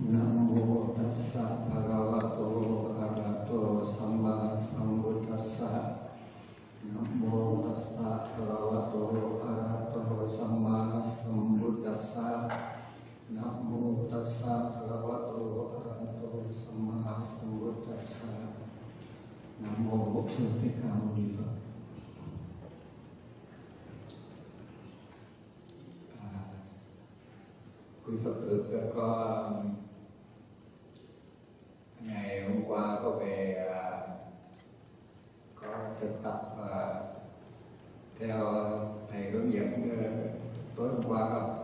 Namo tassa bhagavato arahato samma sambuddhassa. Namo tassa bhagavato arahato samma sambuddhassa. Namo tassa bhagavato arahato samma sambuddhassa. Nam mô Bổn Sư Thích Ca Mâu Ni Phật. Quý Phật tử có ngày hôm qua có về có thực tập theo thầy hướng dẫn tối hôm qua không?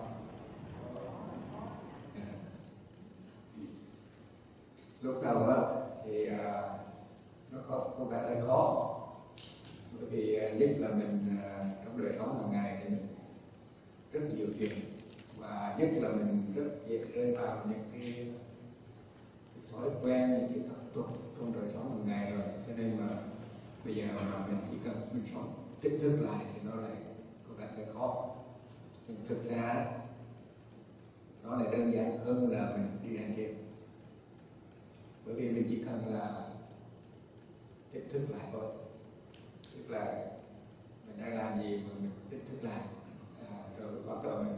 Lúc đầu thì nó có vẻ hơi khó, bởi vì nhất là mình trong đời sống hàng ngày thì mình rất nhiều chuyện, và nhất là mình rất dễ rơi vào những cái thói quen, những cái tập tục trong đời sống hàng ngày rồi, cho nên mà bây giờ mà mình chỉ cần mình sống tích thức lại thì nó lại có vẻ hơi khó. Nhưng thực ra nó lại đơn giản hơn là mình đi hành thiền, bởi vì mình chỉ cần là tích thức lại thôi, tức là mình đang làm gì mà mình tích thức lại, rồi bắt đầu mình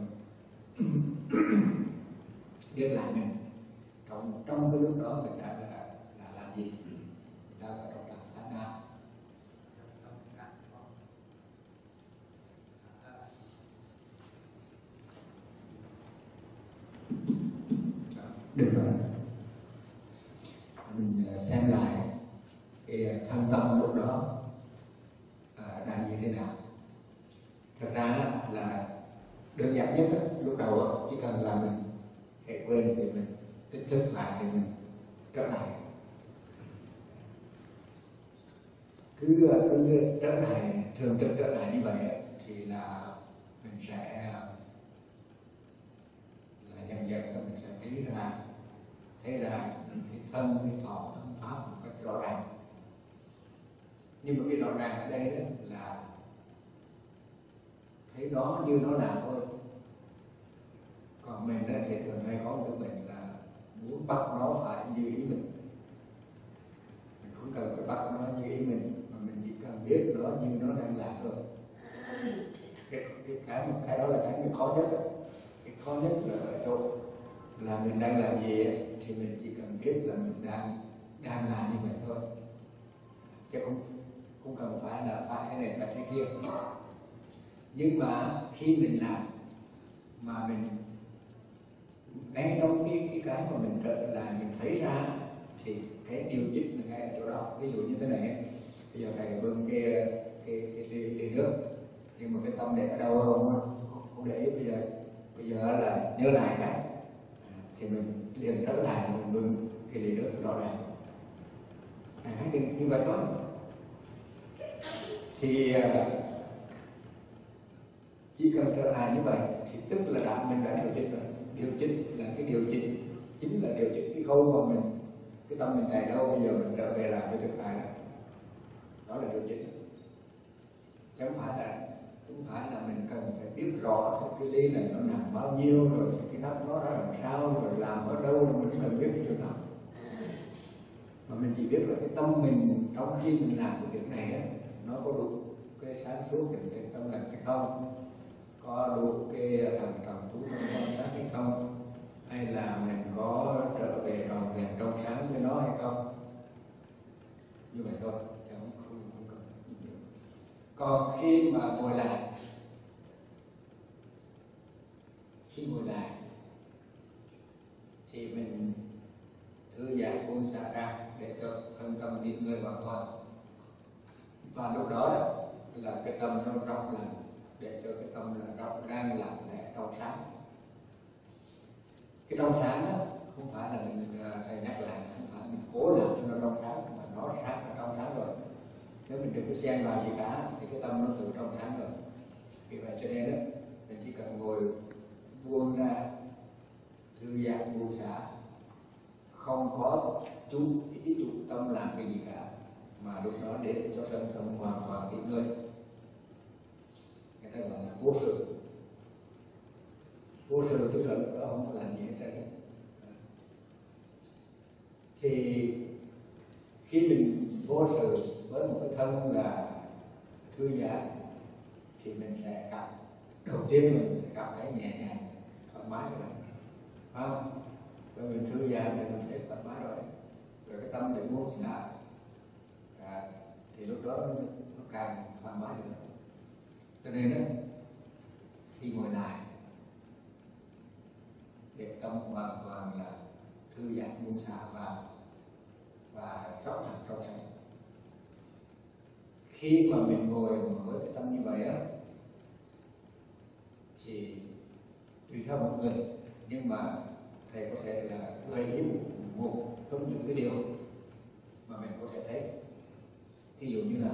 biết lại mình trong cái lúc đó mình đang là làm gì, mình đang ở trong trạng thái nào. Được rồi, mình xem lại cái thân tâm lúc đó đang như thế nào. Thật ra là đơn giản nhất lúc đầu chỉ cần là mình hãy quên thì mình tích thức lại thì mình trở lại, cứ trở lại, thường trực trở lại như vậy thì là mình sẽ là dần dần mình sẽ thấy ra cái thân, cái thọ, tâm pháp một cách rõ ràng. Nhưng mà cái rõ ràng ở đây là thấy nó như nó là thôi. Còn mình thì thường hay có một cái bệnh là muốn bắt nó phải như ý mình. Mình không cần phải bắt nó như ý mình, mà mình chỉ cần biết nó như nó đang làm thôi. Cái đó là cái khó nhất. Cái khó nhất là ở chỗ là mình đang làm gì thì mình chỉ cần biết là mình đang làm như vậy thôi, chứ không cần phải là phải cái này phải cái kia. Nhưng mà khi mình làm mà mình ngay trong cái mà mình trở lại mình thấy ra thì cái điều chỉnh là ngay ở chỗ đó. Ví dụ như thế này, bây giờ thầy bưng cái ly nước, nhưng mà cái tâm để ở đâu không để ý. Bây giờ là nhớ lại cái thì mình liền trở lại, mình bưng cái ly nước rõ ràng. Thì như vậy thôi. Thì chỉ cần trở lại như vậy thì tức là mình đã điều chỉnh rồi. Điều chỉnh là cái điều chỉnh, chính là điều chỉnh cái khâu mà mình, cái tâm mình chạy đâu, bây giờ mình trở về lại với thực tại đó là điều chỉnh. Chứ không phải là mình cần phải biết rõ cái ly này nó nằm bao nhiêu, rồi cái nắp nó ra làm sao, rồi làm ở đâu, mình không cần biết cái điều đó. Mà mình chỉ biết là cái tâm mình trong khi mình làm cái việc này nó có đủ cái sáng suốt định cái tâm lành hay không, có đủ cái thần trọng thú tâm quan sát hay không, hay là mình có trở về tròn vẹn trong sáng với nó hay không. Như vậy thôi, chứ không cần nhiều. Còn khi mà ngồi lại thì mình thư giãn buông xả ra để cho thân tâm nghỉ ngơi hoàn toàn. Và lúc đó là cái tâm nó rộng lặng, để cho cái tâm là rộng rang lặng lẽ trong sáng. Cái trong sáng không phải là mình thầy nhắc lại, không phải mình cố làm cho nó trong sáng, mà nó sáng là trong sáng rồi. Nếu mình đừng có xen vào gì cả thì cái tâm nó tự trong sáng rồi. Vì vậy cho nên mình chỉ cần ngồi buông ra, thư giãn buông xả, không có ý tụ tâm làm cái gì cả, mà lúc đó để cho tâm hoàn toàn nghỉ ngơi. Người ta gọi là vô sự. Vô sự tức là lúc đó không có làm gì hết trơn. Thì khi mình vô sự với một cái thân là thư giãn thì mình sẽ cảm, đầu tiên mình sẽ cảm thấy nhẹ nhàng, thoải mái rồi, phải không? Rồi mình thư giãn thì mình thấy thoải mái rồi, rồi cái tâm mình buông xả, thì lúc đó nó càng thoải mái nữa. Cho nên đó, khi ngồi lại để tâm hoàn toàn là thư giãn buông xả vào và rõ ràng trong sạch. Khi mà mình ngồi với cái tâm như vậy á, thì tùy theo một người, nhưng mà thầy có thể là gợi ý một trong những cái điều mà mình có thể thấy. Ví dụ như là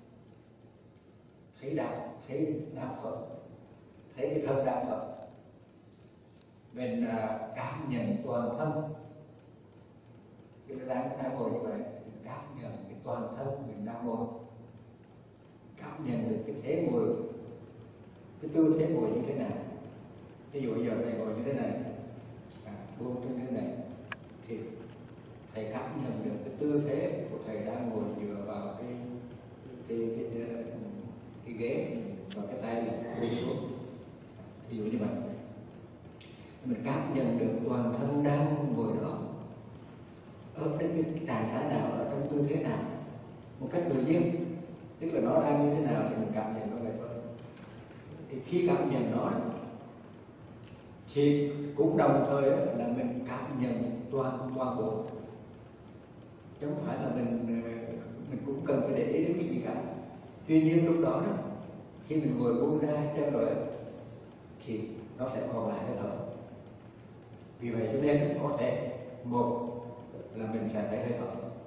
thấy đang thở, thấy cái thân đang thở, mình cảm nhận toàn thân. Khi mình đang ngồi như vậy, mình cảm nhận cái toàn thân mình đang ngồi, cảm nhận được cái thế ngồi, cái tư thế ngồi như thế nào. Ví dụ giờ thầy ngồi như thế này, buông như thế này, thì thầy cảm nhận được cái tư thế của thầy đang ngồi dựa vào cái ghế và cái tay là buông xuống. Ví dụ như vậy, mình cảm nhận được toàn thân đang ngồi đó ở cái trạng thái nào, ở trong tư thế nào, một cách tự nhiên. Tức là nó đang như thế nào thì mình cảm nhận nó vậy thôi. Thì khi cảm nhận nó thì cũng đồng thời là mình cảm nhận toàn bộ, chứ không phải là mình cũng cần phải để ý đến cái gì cả. Tuy nhiên lúc đó khi mình ngồi buông ra hết rồi thì nó sẽ còn lại hơi thở. Vì vậy cho nên có thể một là mình sẽ thấy hơi thở,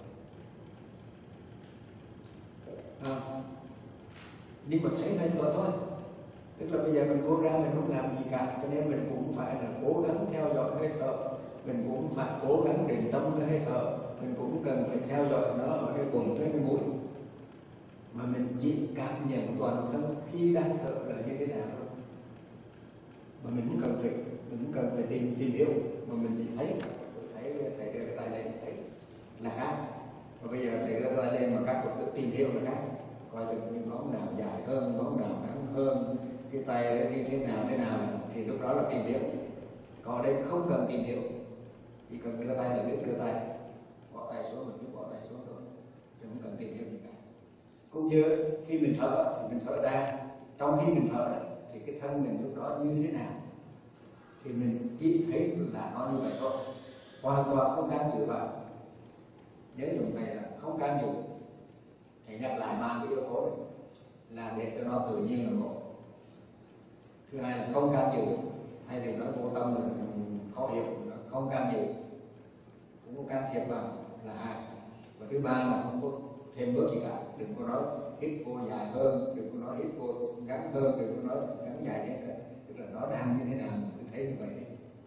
nhưng mà thấy hơi thở thôi. Tức là bây giờ mình buông ra mình không làm gì cả, cho nên mình cũng phải là cố gắng theo dõi hơi thở, mình cũng phải cố gắng định tâm với hơi thở, mình cũng cần phải theo dõi nó ở nơi bụng tới cái mũi, mà mình chỉ cảm nhận toàn thân khi đang thở là như thế nào thôi. Mà mình cũng cần phải tìm hiểu, mà mình chỉ thấy thầy đưa cái tay lên thấy là khác. Và bây giờ thầy đưa cái tay lên mà các Phật tử tìm hiểu là khác, coi được những ngón nào dài hơn, ngón nào ngắn hơn, cái tay như thế nào thì lúc đó là tìm hiểu. Còn đây không cần tìm hiểu, chỉ cần đưa tay là biết đưa tay, bỏ tay xuống mình cứ bỏ tay xuống thôi, chứ không cần tìm hiểu gì cả. Cũng như khi mình thở thì mình thở ra, trong khi mình thở thì cái thân mình lúc đó như thế nào thì mình chỉ thấy là nó như vậy thôi, hoàn toàn không can dự vào. Nếu dùng thầy là không can dự, thầy nhắc lại mang cái yếu tố này là để cho nó tự nhiên là một. Thứ hai là không can dự, hay thì nói vô tâm là khó hiểu, không can dự, cũng không can thiệp vào là hai. Và thứ ba là không có thêm bớt gì cả, đừng có nói hít vô dài hơn, đừng có nói hít vô ngắn hơn, đừng có nói ngắn dài hết. Tức là nó đang như thế nào mình cứ thấy như vậy đấy.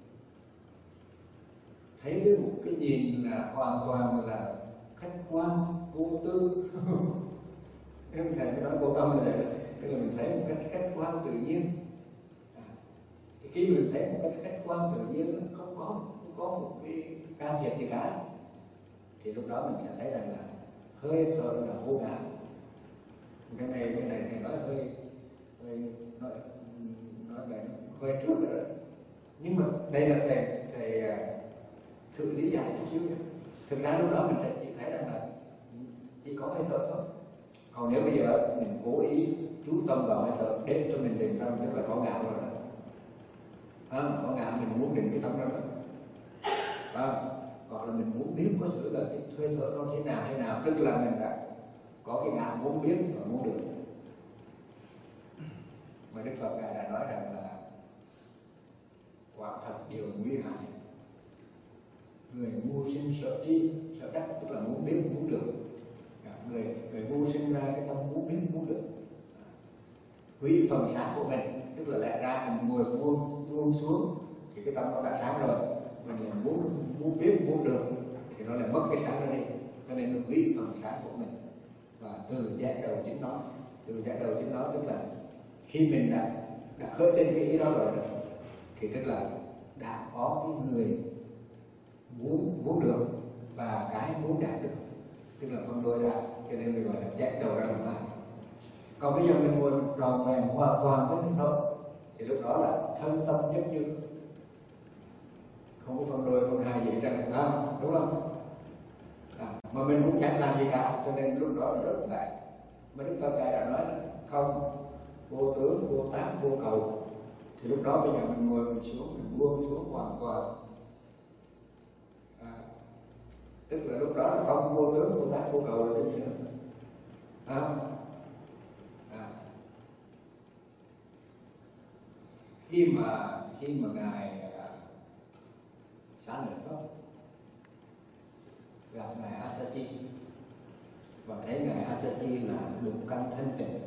Thấy với một cái nhìn là hoàn toàn là khách quan, vô tư. Nếu thầy mới nói vô tâm rồi, tức là mình thấy một cách khách quan tự nhiên. Thì khi mình thấy một cách khách quan tự nhiên, không có một cái can thiệp gì cả, thì lúc đó mình sẽ thấy rằng là hơi thở là vô ngã. Cái này thầy nói hơi nói về hơi trước rồi đó. Nhưng mà đây là thầy thử lý giải chút xíu. Thực ra lúc đó mình chỉ thấy rằng là chỉ có hơi thở thôi. Còn nếu bây giờ mình cố ý chú tâm vào hơi thở để cho mình định tâm, tức là có ngạo rồi đó. Có ngạo mình muốn định cái tâm đó đó. Hoặc là mình muốn biết có thử là cái hơi thở nó thế nào, tức là mình đã có cái ngạo muốn biết và muốn được. Mà Đức Phật Ngài đã nói rằng là quả thật điều nguy hại, người ngu sinh sợ tri sợ đắc, tức là muốn biết muốn được. Người ngu sinh ra cái tâm muốn biết muốn được, hủy phần sáng của mình, tức là lẽ ra mình ngồi buông xuống thì cái tâm nó đã sáng rồi, mình muốn biết muốn được thì nó lại mất cái sáng ra đi, cho nên nó hủy phần sáng của mình và từ giác đầu chính nó. Từ giác đầu chính nó tức là khi mình đã khởi lên cái ý đó rồi thì tức là đã có cái người muốn được và trôi ra, cho nên mình gọi là chém đầu ra thoải mái. Còn bây giờ mình ngồi tròn vẹn hoàn toàn với cái tâm thì lúc đó là thân tâm nhất như, không có phân đôi phân hai gì hết trơn, đúng không? Mà mình cũng chẳng làm gì cả, cho nên lúc đó là rất là mà Đức Phật Ngài đã nói là không, vô tướng, vô tác, vô cầu. Thì lúc đó bây giờ mình ngồi mình xuống, mình buông xuống hoàn toàn, tức là lúc đó là không vô tướng, vô tác, vô cầu là cái gì nữa. Khi mà Ngài Xá Lợi Phất gặp Ngài Asachi và thấy Ngài Asachi là lục căn thanh tịnh,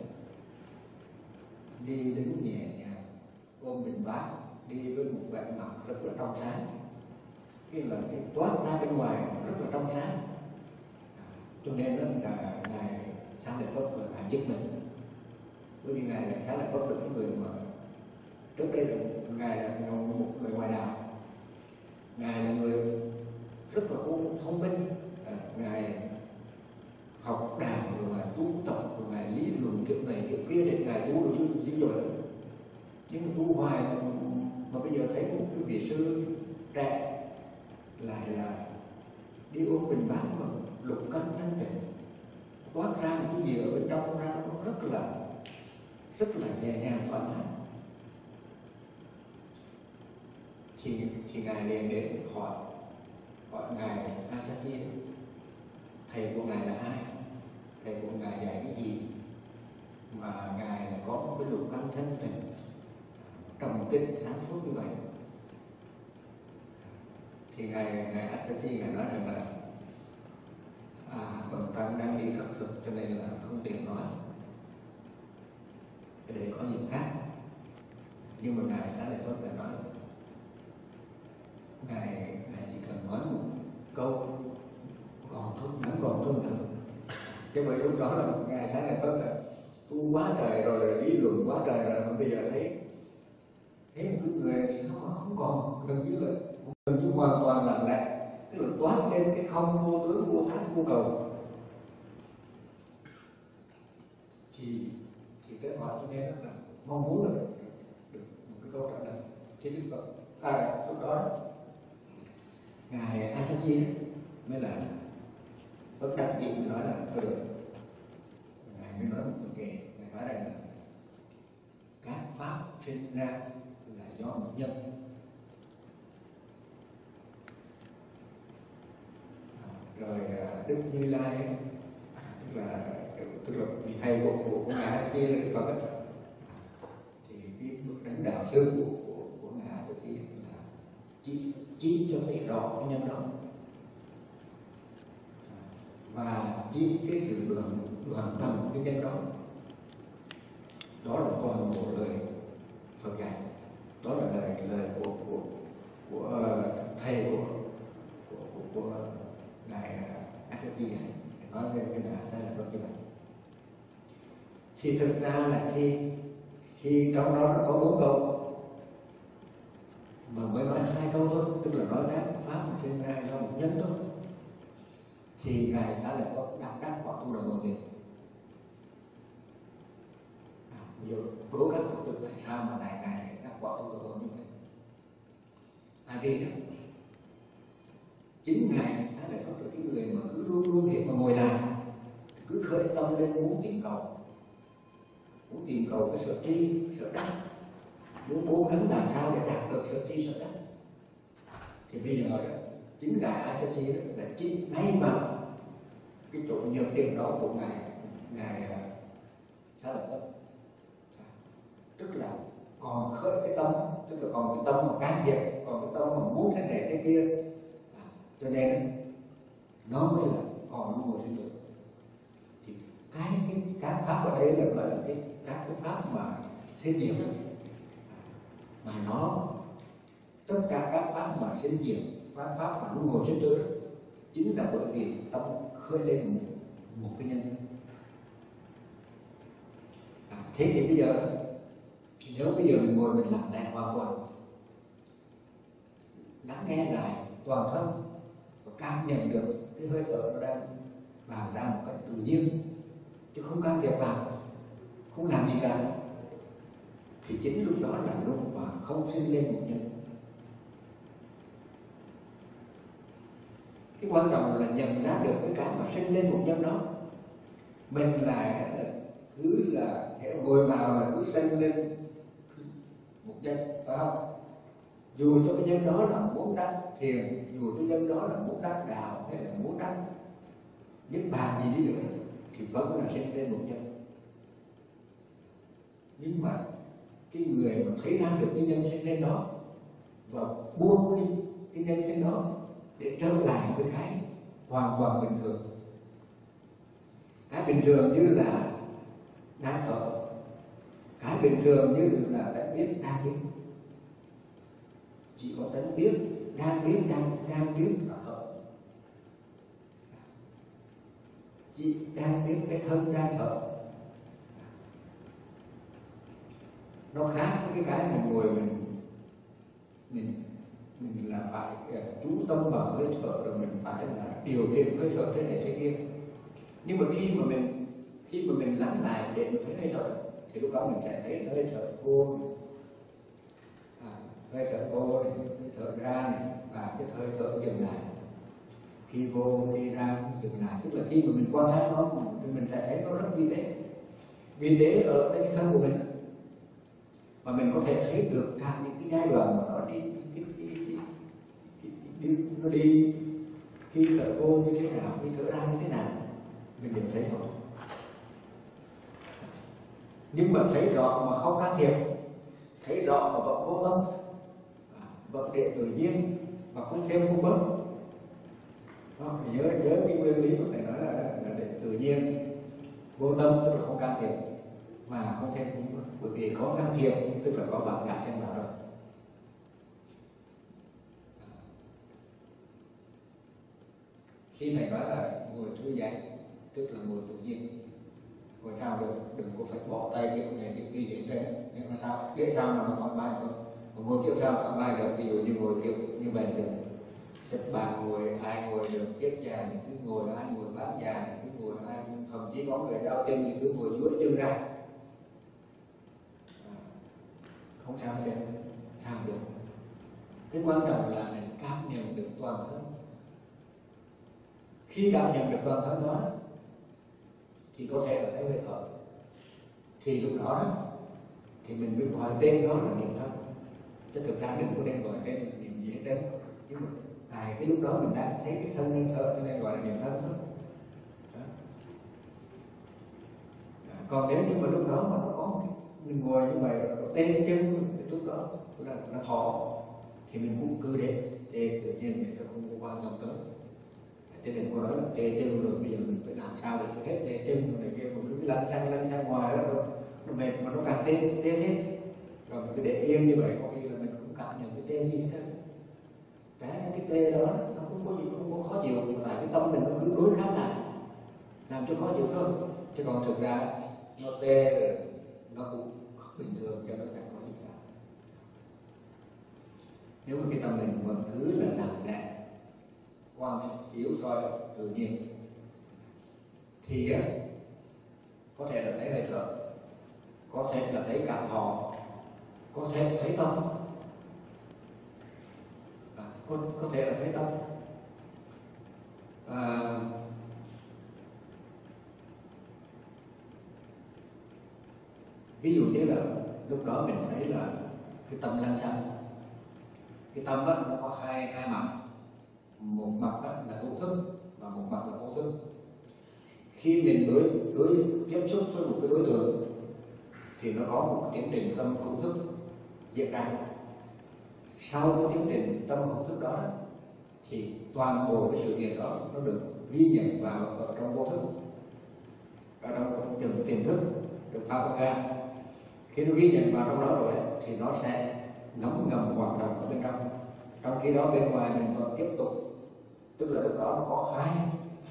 đi đứng nhẹ nhàng, ôm bình bát, đi với một vẻ mặt rất là trong sáng, cái là cái toát ra bên ngoài rất là trong sáng, cho nên đó là Ngài Xá Lợi Phất là Ngài giật mình, bởi vì Ngài Xá Lợi Phất là cái người mà trước đây là Ngài là một người ngoài đạo, Ngài là người rất là thông minh, Ngài học đàn rồi Ngài tu tập rồi Ngài lý luận kiểu này kiểu kia để Ngài tu được dữ dội lắm. Nhưng tu hoài mà bây giờ thấy một cái vị sư trẻ lại là đi ôm bình bát mà lục căn thanh tịnh, toát ra một cái gì ở bên trong ra nó rất là nhẹ nhàng thoải mái. Thì Ngài liền đến hỏi Ngài Asachi, thầy của Ngài là ai, thầy của Ngài dạy cái gì mà Ngài là có một cái lục căn thanh tịnh, trầm tĩnh sáng suốt như vậy. Thì Ngài Asachi Ngài nói rằng là bần tăng đang đi khất thực cho nên là không tiện nói, cái đấy có gì khác. Nhưng mà Ngài Xá Lợi Phất lại nói Ngài chỉ cần nói một câu còn thôi, ngắn gọn thôi được. Chứ mà lúc đó là Ngài Xá Lợi Phất là tu quá trời rồi, lý luận quá trời rồi, mà bây giờ thấy một cái người nó không còn, gần như hoàn toàn lặng lẽ, tức là toát lên cái không vô tướng, vô tác, vô cầu. Thì tới hỏi cho nên là mong muốn là được một cái câu trả lời trên Đức Phật. Lúc đó Ngài Asachi mới là bất đắc dĩ nói là thôi được. Ngài mới nói một câu kệ, Ngài nói rằng là các pháp sinh ra là do một nhân, rồi Đức Như Lai tức là vị thầy của Ngài Asachi là Đức Phật ấy, thì cái bậc lãnh đạo sư của Ngài Asachi là chỉ cho thấy rõ cái nhân đó và chỉ cái sự đoàn tầm cái nhân đó. Đó là toàn bộ lời Phật dạy, đó là lời của thầy của Ngài Asachi này nói về cái Ngài Xá Lợi Phất như vậy. Thì thực ra là khi trong đó có 4 câu mà mới nói 2 câu thôi, tức là nói các pháp mà sinh ra do một nhân thôi, thì Ngài Xá Lợi Phất đắc quả tu đầu tiên. Bây giờ đố các Phật tử tại sao mà Ngài đắc quả tu đầu như vậy? Vì chính Ngài Xá Lợi Phất là cái người mà cứ luôn luôn hiện mà ngồi làm, cứ khởi tâm lên muốn tìm cầu cái sở tri sở đắc, muốn cố gắng làm sao để đạt được sở tri sở đắc. Thì bây giờ đó chính Ngài Asachi đó là chính ngay vào cái chỗ nhược điểm đó của Ngài Xá Lợi Phất, tức là còn khởi cái tâm, tức là còn cái tâm mà can thiệp, còn cái tâm mà muốn thế này thế kia, cho nên nó mới là còn luân hồi sinh tử. Thì các pháp ở đây là gọi là các cái pháp mà sinh diệt đó, mà nó tất cả các pháp mà sinh diệt, các pháp mà luân hồi sinh tử đó, chính là bởi vì tâm khơi lên một cái nhân. Thế thì bây giờ nếu bây giờ mình ngồi mình lặng lẽ hoàn toàn, lắng nghe lại toàn thân và cảm nhận được cái hơi thở nó đang làm ra một cách tự nhiên, chứ không can thiệp vào, không làm gì cả, thì chính lúc đó là lúc mà không sinh lên một nhân. Cái quan trọng là nhận ra được cái mà sinh lên một nhân đó. Mình là cứ là ngồi vào là cứ sinh lên một nhân, phải không? Dù cho cái nhân đó là muốn đắc thiền, dù cho nhân đó là muốn đắc đạo, hay là muốn đắc niết bàn gì đi nữa, thì vẫn là sinh lên một nhân. Nhưng mà cái người mà thấy ra được cái nhân sinh lên đó và buông cái nhân sinh đó để trở lại với cái hoàn toàn bình thường. Cái bình thường như là đang thở, cái bình thường như là tánh biết đang biết. Chỉ có tánh biết đang biết là thở. Chỉ đang biết cái thân đang thở. Nó khác với cái mình ngồi mình là phải chú tâm vào hơi thở, rồi mình phải là điều khiển hơi thở thế này thế kia. Nhưng mà khi mà mình lắng lại để mình thấy hơi thở, thì lúc đó mình sẽ thấy hơi thở vô, hơi thở vô này, hơi thở ra này, và cái hơi thở dừng lại. Khi vô khi ra dừng lại, tức là khi mà mình quan sát nó thì mình sẽ thấy nó rất vi tế. Vi tế ở cái thân của mình, mà mình có thể thấy được cả những cái giai đoạn mà nó đi nó đi, khi thở vô như thế nào, khi thở ra như thế nào, mình đều thấy rõ. Nhưng mà thấy rõ mà không can thiệp, thấy rõ mà vẫn vô tâm, vẫn để tự nhiên mà không thêm không bớt. Nhớ cái nguyên lý có thể nói là để tự nhiên, vô tâm tức là không can thiệp mà không thêm không bớt. Bởi vì có can thiệp tức là có bạn ngã xen vào rồi. Khi thầy nói là ngồi thư giãn tức là ngồi tự nhiên, ngồi sao được, đừng có phải bỏ tay kiểu này kiểu kia vậy đấy. Nhưng mà sao biết sao mà nó thoải mái thôi, mà ngồi kiểu sao thoải mái được. Ví dụ như ngồi kiểu như vậy được, xếp bàn ngồi, ai ngồi được chết già thì cứ ngồi, ai ngồi bán già thì cứ ngồi, ai thậm chí có người đau chân thì cứ ngồi duỗi chân ra, không sao hết, sao được. Cái quan trọng là mình cảm nhận được toàn thân. Khi cảm nhận được toàn thân đó thì có thể là thấy hơi thở, thì lúc đó thì mình mới gọi tên đó là niệm thân. Chứ thực ra đừng có nên gọi tên là niệm gì hết đấy. Nhưng mà tại cái lúc đó mình đang thấy cái thân nên thở cho nên gọi là niệm thân thôi. Còn nếu như mà lúc đó mà nó có mình ngồi như vậy rồi tê chân, thì lúc đó là nó thọ, thì mình cũng cứ để tê tự nhiên, để nó không có quan tâm tới. Cho nên cô nói là tê chân rồi, bây giờ mình phải làm sao để hết tê chân rồi này kia, mà cứ lăn sang ngoài đó rồi nó mệt mà nó càng tê hết. Rồi mình cứ để yên như vậy, có khi là mình cũng cảm nhận cái tê gì hết. Cái tê đó nó không có gì, không có khó chịu, mà tại cái tâm mình nó cứ đối kháng lại, làm cho khó chịu thôi. Chứ còn thực ra nó tê rồi nó cũng bình thường, cho nó chẳng có gì cả. Nếu mà cái tâm mình vẫn cứ là nặng nề quan chiếu soi tự nhiên thì có thể là thấy hơi thở, có thể là thấy cảm thọ, có thể thấy tâm, có thể là thấy tâm. Ví dụ như là lúc đó mình thấy là cái tâm lăng xăng. Cái tâm đó nó có hai mặt, một mặt là hữu thức và một mặt là vô thức. Khi mình đối tiếp xúc với một cái đối tượng thì nó có một tiến trình tâm hữu thức diễn ra. Sau cái tiến trình tâm hữu thức đó thì toàn bộ cái sự kiện đó nó được ghi nhận vào ở trong vô thức, ở trong từng tiềm thức được phát ra. Khi nó ghi nhận vào trong đó rồi thì nó sẽ ngấm ngầm hoạt động ở bên trong. Trong khi đó bên ngoài mình vẫn tiếp tục, tức là lúc đó nó có hai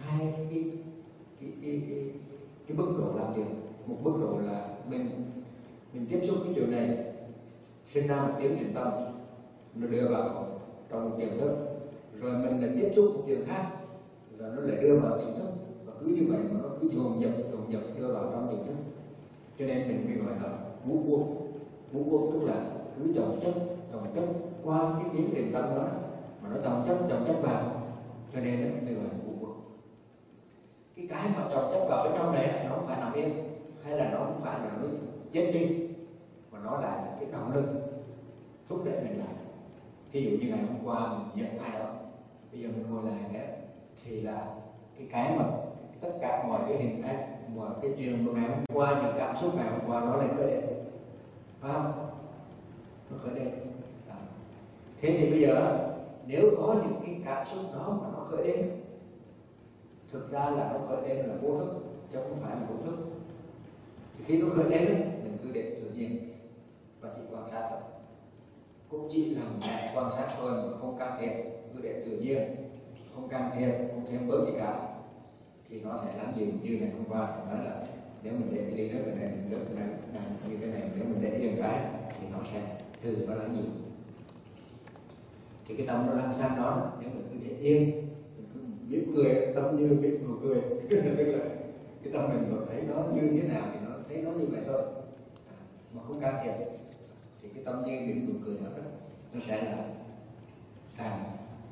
cái mức độ làm việc. Một mức độ là mình tiếp xúc cái chuyện này, sinh ra một tiến trình tâm, nó đưa vào trong một tiềm thức, rồi mình lại tiếp xúc một chuyện khác, rồi nó lại đưa vào tiềm thức, và cứ như vậy mà nó cứ dồn dập đưa vào trong tiềm thức, cho nên mình mới gọi là ngũ cuồng, tức là cứ chồng chất qua cái tiến trình tâm đó mà nó chồng chất vào, cho nên nó mới gọi là ngũ cuồng. Cái mà chồng chất vào bên trong này nó không phải nằm yên, hay là nó không phải là nó chết đi, mà nó là cái động lực thúc đẩy mình lại. Ví dụ như ngày hôm qua mình giận ai đó, bây giờ mình ngồi lại nữa thì là cái mà tất cả mọi cái hình ảnh, mọi cái chuyện của ngày hôm qua, những cảm xúc ngày hôm qua nó lại khởi lên, phải không? Nó khởi lên. Thế thì bây giờ nếu có những cái cảm xúc đó mà nó khởi lên, thực ra là nó khởi lên là vô thức chứ không phải là vô thức. Thì khi nó khởi lên mình cứ để tự nhiên và chỉ quan sát thôi, cũng chỉ làm quan sát thôi mà không can thiệp, cứ để tự nhiên, không can thiệp, không thêm bớt gì cả, thì nó sẽ làm gì như ngày hôm qua thì nói là nếu mình để cái ly nước này, nước này như thế này, nếu mình để yên cái thì nó sẽ từ nó làm gì. Thì cái tâm nó lăn sang đó, nếu mình cứ để yên, mình cứ biết cười, tâm như biết nụ cười tức là cái tâm mình thấy nó như thế nào thì nó thấy nó như vậy thôi, mà không can thiệp, thì cái tâm như biết nụ cười đó nó sẽ là càng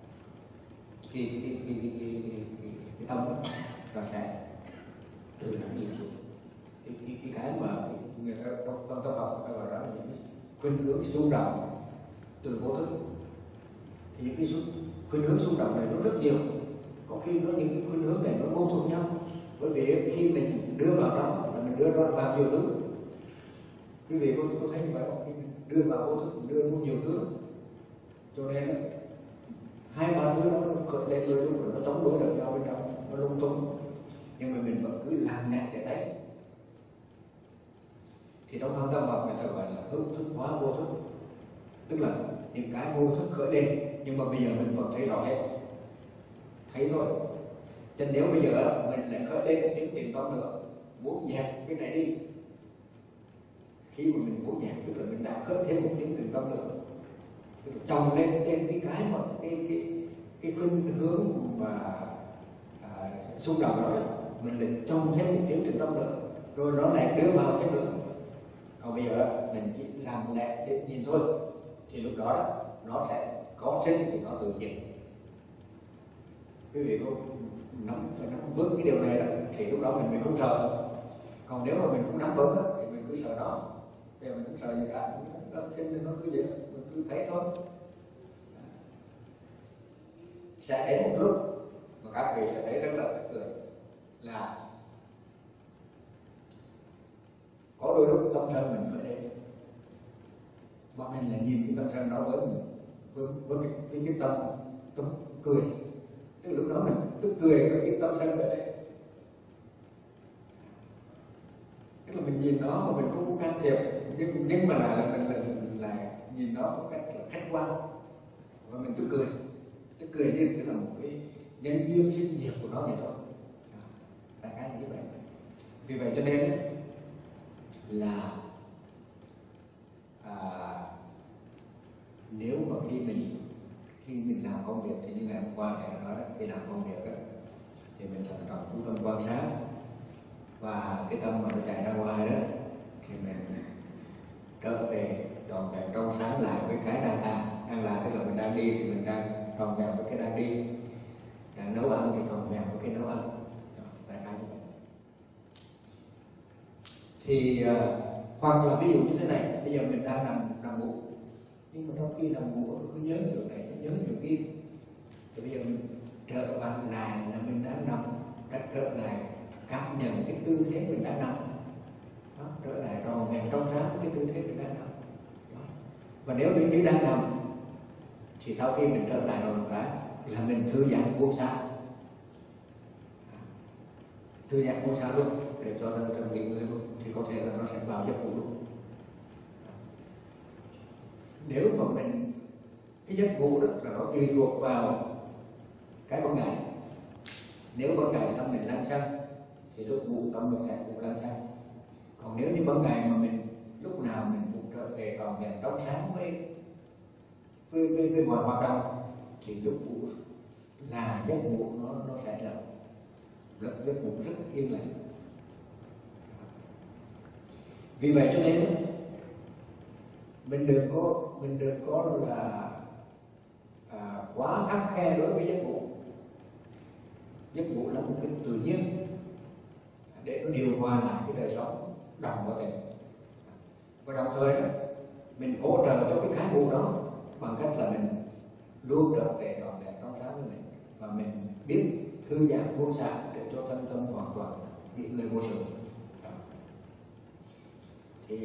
cái tâm đó nó sẽ từ làm nhiều xuống. Cái mà người ta trong tâm học ta gọi đó là những cái khuynh hướng xung động từ vô thức. Thì những cái khuynh hướng xung động này nó rất nhiều, có khi nó những cái khuynh hướng này nó mâu thuẫn nhau, bởi vì khi mình đưa vào đó là mình đưa vào nhiều thứ. Quý vị có thấy như vậy không? Khi mình đưa vào vô thức mình đưa vô nhiều thứ, cho nên hai ba thứ đó nó khởi lên đôi lúc rồi nó chống đối lẫn nhau bên trong, nó lung tung, nhưng mà mình vẫn cứ làm nhạc để thấy. Thì trong phân tâm học người ta gọi là hữu thức hóa vô thức, tức là những cái vô thức khởi lên nhưng mà bây giờ mình vẫn thấy rõ hết, thấy thôi. Cho nên nếu bây giờ mình lại khởi lên những tiền tâm nữa, muốn dẹp cái này đi, khi mà mình muốn dẹp tức là mình đã khởi thêm một tiếng tiền tâm nữa, chồng lên trên cái mà cái khuynh hướng mà xung động đó, mình lại chồng thêm một tiếng tiền tâm nữa, rồi nó lại đưa vào thêm nữa. Còn bây giờ mình chỉ làm lẹ để nhìn thôi, thì lúc đó nó sẽ có sinh thì nó tự diệt. Quý vị có nắm vững cái điều này đó, thì lúc đó mình không sợ. Còn nếu mà mình không nắm vững thì mình cứ sợ nó, bây giờ mình không sợ gì cả, nó sinh nó cứ vậy, mình cứ thấy thôi. Sẽ đến một lúc mà các vị sẽ thấy rất là tức cười, là có đôi lúc tâm sân mình khởi lên, mà mình lại nhìn cái tâm sân đó với cái tâm cười, tức lúc đó mình tức cười với cái tâm sân ở đây, tức là mình nhìn nó mà mình không có can thiệp, nhưng mà là mình là nhìn nó một cách là khách quan và mình tức cười như thế là một cái nhân duyên sinh diệt của nó vậy thôi, đại khái như vậy. Vì vậy cho nên là nếu mà khi mình làm công việc thì như ngày hôm qua thầy nói khi làm công việc đó, thì mình thận trọng chú tâm quan sát, và cái tâm mà nó chạy ra ngoài đó thì mình trở về tròn vẹn trong sáng lại với cái đang làm, tức là mình đang đi thì mình đang tròn vẹn với cái đang đi, đang nấu ăn thì tròn vẹn với cái nấu ăn, đại khái như vậy. Thì hoặc là ví dụ như thế này, bây giờ mình đang nằm ngủ, nhưng mà trong khi nằm ngủ cứ nhớ điều này, nhớ điều kia, thì bây giờ mình trở lại là mình đang nằm, trở lại cảm nhận cái tư thế mình đang nằm đó, trở lại tròn vẹn trong sáng cái tư thế mình đang nằm đó. Và nếu mình đang nằm thì sau khi mình trở lại rồi một cái là mình thư giãn buông xả, thư giãn buông xả luôn để cho thân nghỉ ngơi luôn, thì có thể là nó sẽ vào giấc ngủ luôn. Nếu mà mình cái giấc ngủ đó là nó tùy thuộc vào cái ban ngày, nếu ban ngày tâm mình lăn xăng thì lúc ngủ tâm mình sẽ cũng lăn xăng. Còn nếu như ban ngày mà mình lúc nào mình cũng trở về tròn vẹn trong sáng với mọi hoạt động thì lúc ngủ là giấc ngủ nó sẽ là giấc ngủ rất yên lặng. Vì vậy cho nên mình đừng có là quá khắt khe đối với giấc ngủ. Giấc ngủ là một cái tự nhiên để nó điều hòa lại cái đời sống đồng của mình, và đồng thời đó mình hỗ trợ cho cái khái ngủ đó bằng cách là mình luôn trở về trọn vẹn trong sáng với mình, và mình biết thư giãn buông xả để cho thân tâm hoàn toàn nghỉ ngơi vô sự. Thì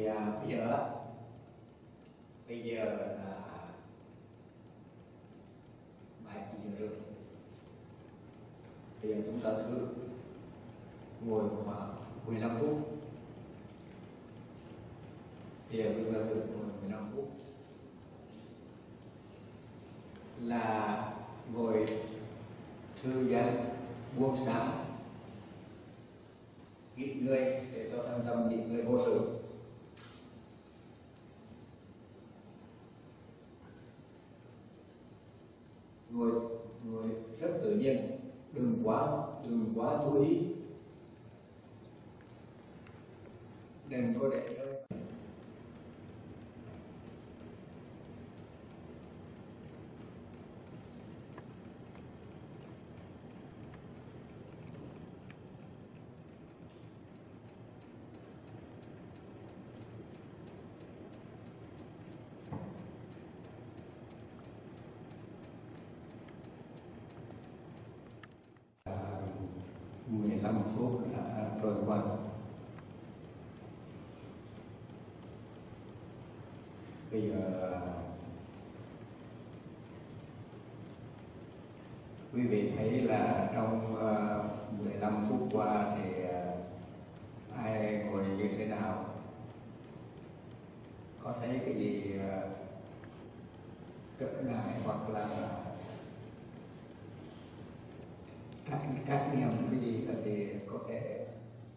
bây giờ là 7:30. Bây giờ chúng ta thử ngồi khoảng 15 phút. Bây giờ chúng ta thử ngồi 15 phút là ngồi thư giãn buông xả nghỉ ngơi để cho thân tâm nghỉ ngơi vô sự. Ngồi rất tự nhiên, đừng quá chú ý, đừng có để rơi. À, 15 phút đã trôi qua. Bây giờ quý vị thấy là trong 15 phút qua thì ai ngồi như thế nào, có thấy cái gì trở ngại hoặc là trắc nghiệm cái gì là thì có thể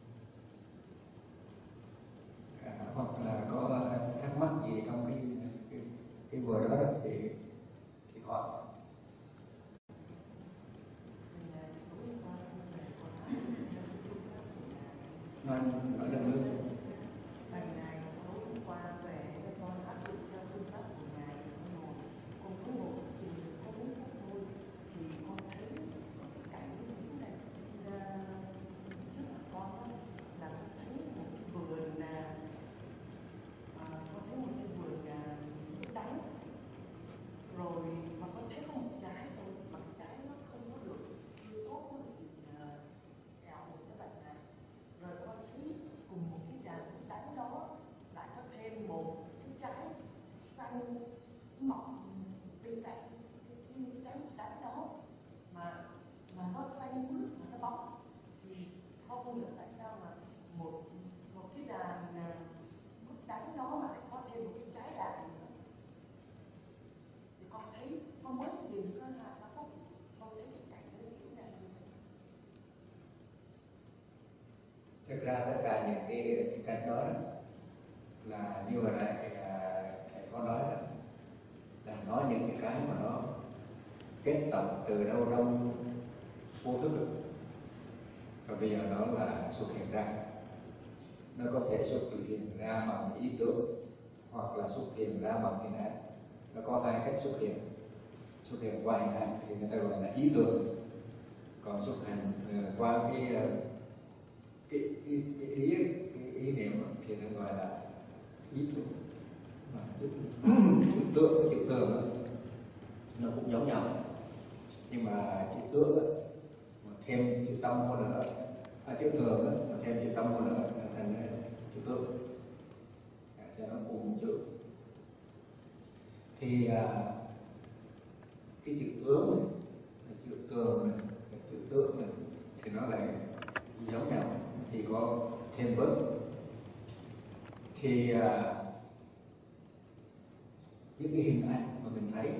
hoặc là có thắc mắc gì trong cái buổi đó thì hỏi. Nói lần nữa. Ngày này tối hôm qua về con áp dụng theo phương pháp của ngài, con có ngồi thì có 4 phút thôi thì con thấy có cái cảnh gì này trước mặt con đó, là con thấy một cái vườn con thấy một cái vườn đắng, rồi mà con thấy có một trái thôi, mà trái nó không có được chưa tốt, nó bị ẻo một cái bệnh này. Rồi con thấy cùng một cái trà đánh đó lại có thêm một cái trái xanh mọng bên cạnh cái trái đánh đó, mà nó xanh mướt mà nó bóng, thì không hiểu tại sao mà một cái trà mướt đánh đó mà lại có thêm một cái trái lại nữa. Thì con thấy con mới nhìn cơ hạ nó không, con thấy cái cảnh nó diễn ra như vậy. Thực ra tất cả những cái cách đó là như hồi nãy thầy có nói đó, là nói những cái mà nó kết tập từ đâu trong vô thức được. Và bây giờ nó là xuất hiện ra, nó có thể xuất hiện ra bằng ý tưởng hoặc là xuất hiện ra bằng hình ảnh. Nó có hai cách xuất hiện qua hình ảnh thì người ta gọi là ý tưởng, còn xuất hiện qua cái ý niệm thì nó gọi là ý tưởng. Và chữ tượng đó, nó cũng giống nhau, nhưng mà chữ tượng đó, mà thêm chữ tâm vô nữa, chữ thường đó, mà thêm chữ tâm vô nữa là thành chữ tượng, cho nó cùng một chữ. Thì cái chữ tướng này, chữ tường này, chữ tượng này thì nó lại giống nhau, chỉ có thêm bớt. Thì những cái hình ảnh mà mình thấy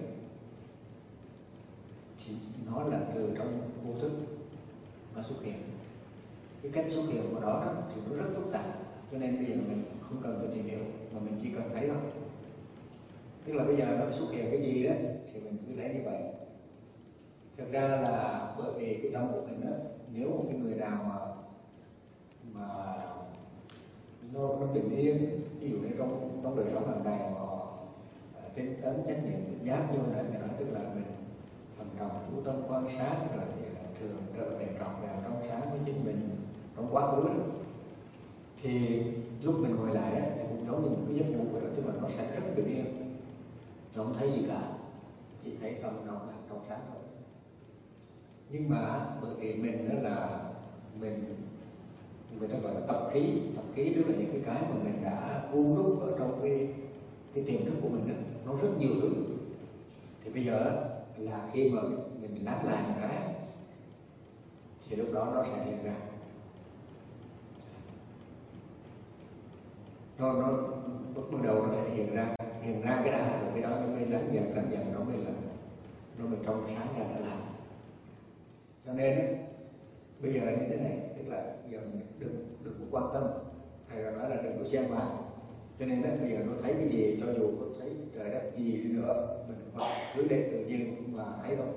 thì nó là từ trong vô thức mà xuất hiện. Cái cách xuất hiện của đó thì nó rất phức tạp, cho nên bây giờ mình không cần phải tìm hiểu, mà mình chỉ cần thấy thôi. Tức là bây giờ nó xuất hiện cái gì đó thì mình cứ thấy như vậy. Thực ra là bởi vì cái tâm của mình đó, nếu một cái người nào mà nó bình yên, ví dụ như trong đời sống hàng ngày mà tinh tấn chánh niệm tỉnh giác như nãy mình nói, tức là mình phần đồng chú tâm quan sát rồi thì thường trở về trọn vẹn trong sáng với chính mình trong quá khứ đó. Thì lúc mình ngồi lại đó, thì cũng giống như một cái giấc ngủ vậy đó, tức là nó sẽ rất bình yên, nó không thấy gì cả, chỉ thấy tâm nó là trong sáng thôi. Nhưng mà bởi vì mình đó là mình, người ta gọi là tập khí tức là những cái mà mình đã u đúc ở trong cái tiềm thức của mình đó, nó rất nhiều thứ. Thì bây giờ là khi mà mình lát lại một cái thì lúc đó nó sẽ hiện ra, nó bắt đầu nó sẽ hiện ra cái đã, rồi cái đó nó mới lắng dần nó mới trong sáng ra đã làm. Cho nên ấy, bây giờ như thế này, tức là giờ mình đừng có quan tâm, hay là nói là đừng có xen vào. Cho nên đấy, bây giờ nó thấy cái gì, cho dù có thấy trời đất gì đi nữa, mình cứ để tự nhiên mà thấy thôi.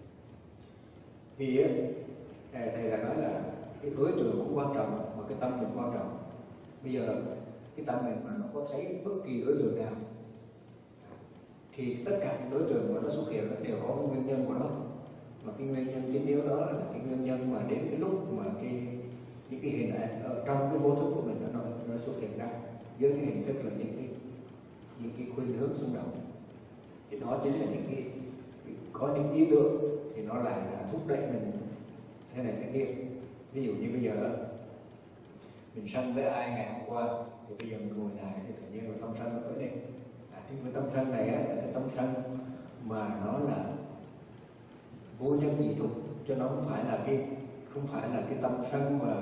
Vì thầy đã nói là cái đối tượng cũng quan trọng, mà cái tâm mình quan trọng. Bây giờ cái tâm mình mà nó có thấy bất kỳ đối tượng nào, thì tất cả những đối tượng mà nó xuất hiện đều có nguyên nhân của nó. Mà cái nguyên nhân chính yếu đó là cái nguyên nhân mà đến cái lúc mà những cái hình ảnh ở trong cái vô thức của mình nó xuất hiện ra với cái hình thức là những cái khuynh hướng xung động. Thì đó chính là có những ý tưởng thì nó lại là thúc đẩy mình thế này thế kia. Ví dụ như bây giờ mình sân với ai ngày hôm qua, thì bây giờ mình ngồi lại thì tự nhiên là tâm sân nó khởi lên. Cái tâm sân này là cái tâm sân mà nó là vô nhân dị tục, cho nó không phải là cái tâm sân mà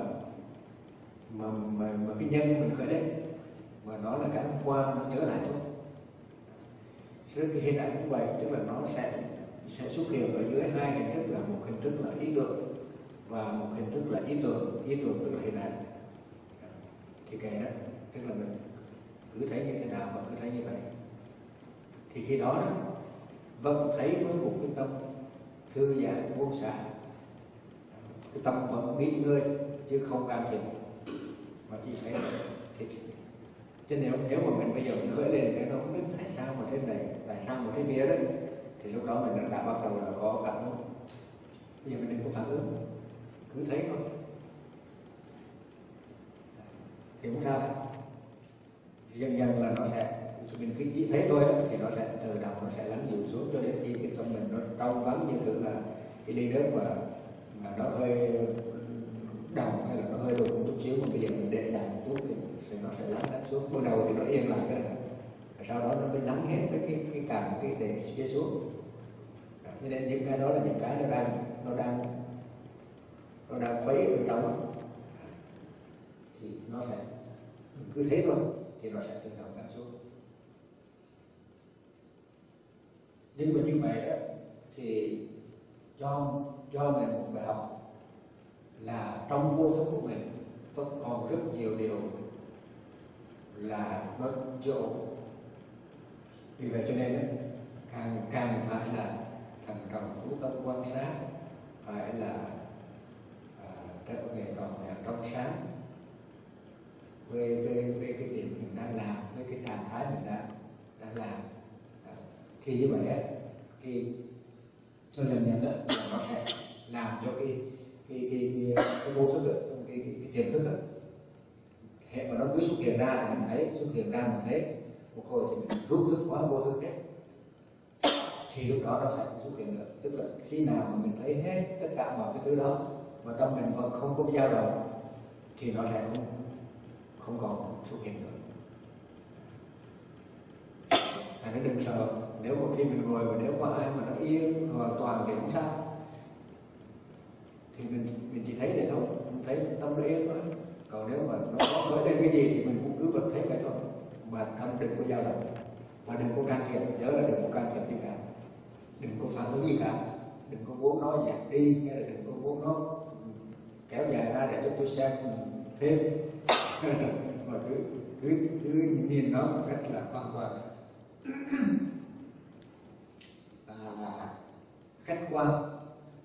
cái nhân mình khởi lên, mà nó là cái hôm qua nó nhớ lại thôi. Rồi cái hình ảnh cũng vậy, tức là nó sẽ xuất hiện ở dưới hai hình thức, là một hình thức là ý tưởng và một hình thức là ý tưởng tức là hình ảnh. Thì cái đó tức là mình cứ thấy như thế nào mà cứ thấy như vậy, thì khi đó vẫn thấy với một cái tâm thư giãn buông xả, cái tâm vẫn nghỉ ngơi chứ không can thiệp, mà chỉ thấy thì. Chứ nếu mà mình bây giờ mình khởi lên cái nó không biết tại sao mà thế này, tại sao mà thế kia đấy, thì lúc đó mình đã bắt đầu là có phản ứng. Bây giờ mình đừng có phản ứng, cứ thấy thôi thì không sao hết. Dần dần là nó sẽ, mình cứ chỉ thấy thôi thì nó sẽ tự động nó sẽ lắng dịu xuống, cho đến khi cái tâm mình nó trong vắng, như thử là cái ly nước mà nó hơi đồng hay là nó hơi đục một chút xíu, mà bây giờ mình để lại một chút thì nó sẽ lắng xuống. Ban đầu thì nó yên lại cái này, sau đó nó mới lắng hết cái càng cái để phía xuống. Cho nên những cái đó là những cái nó đang khuấy ở bên trong, thì nó sẽ, mình cứ thế thôi thì nó sẽ tự động lắng xuống. Nhưng mà như vậy đó thì cho mình một bài học là trong vô thức của mình vẫn còn rất nhiều điều là nó chưa ổn. Vì vậy cho nên ấy, càng phải là thận trọng chú tâm quan sát, phải là trở về trọn vẹn trong sáng về cái việc mình đang làm, với cái trạng thái mình đang làm. Thì như vậy thì dần dần đó nó sẽ làm cho cái vô thức, cái tiềm thức hệ mà nó cứ xuất hiện ra thì mình thấy, xuất hiện ra mình thấy, một hồi thì mình rút thức quá vô thức hết, thì lúc đó nó sẽ xuất hiện được. Tức là khi nào mà mình thấy hết tất cả mọi cái thứ đó mà tâm mình vẫn không có dao động thì nó sẽ không còn xuất hiện nữa. Nó đừng sợ, nếu mà khi mình ngồi mà nếu có ai mà nó yên hoàn toàn thì không sao, thì mình chỉ thấy vậy thôi, mình thấy tâm nó yên thôi. Còn nếu mà nó có khởi lên cái gì thì mình cũng cứ vật thấy vậy thôi, mà tâm đừng có dao động và đừng có can thiệp. Nhớ là đừng có can thiệp gì cả, đừng có phản ứng gì cả, đừng có muốn nó giảm đi, hay là đừng có muốn nó kéo dài ra để cho tôi xem thêm mà cứ nhìn nó một cách là hoàn toàn khách quan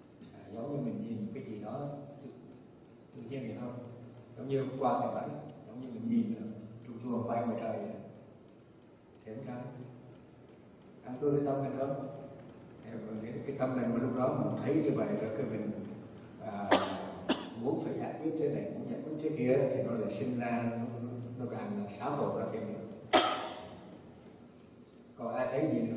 như hôm qua thầy nói giống như mình nhìn trùng chuồng bay ngoài trời vậy. Thì không sao, ăn cưa cái tâm mình thôi. Cái tâm mình mà lúc đó mình thấy như vậy rồi cái mình muốn phải giải quyết thế này, muốn giải quyết thế kia thì nó lại sinh ra nó càng xáo trộn ra thêm nữa. Còn ai thấy gì nữa?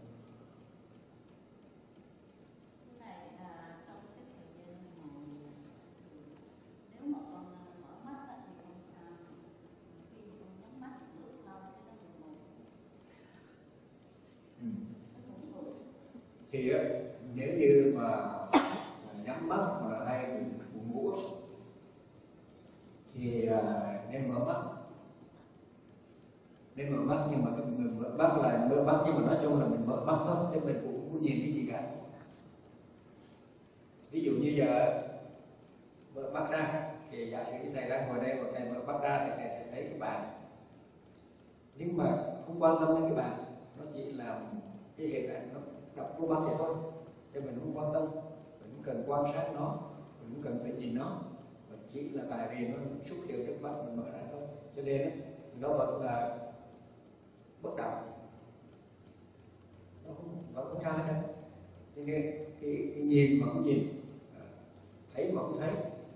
Thì nếu như mà nhắm mắt mà là hay buồn ngủ thì nên mở mắt, nhưng mà mình mở mắt là mở mắt, nhưng mà nói chung là mình mở mắt thôi, chứ mình cũng không nhìn cái gì cả. Ví dụ như giờ mở mắt ra thì giả sử như thầy đang ngồi đây và thầy mở mắt ra thì thầy sẽ thấy cái bàn, nhưng mà không quan tâm đến cái bàn, nó chỉ là cái hiện ảnh nó đập vô mắt vậy thôi, cho mình không quan tâm, mình không cần quan sát nó, mình không cần phải nhìn nó, mà chỉ là tại vì nó xuất hiện trước mắt mình mở ra thôi, cho nên nó vẫn là bất động, nó không sai đâu. Cho nên cái nhìn mà không nhìn, thấy mà không thấy,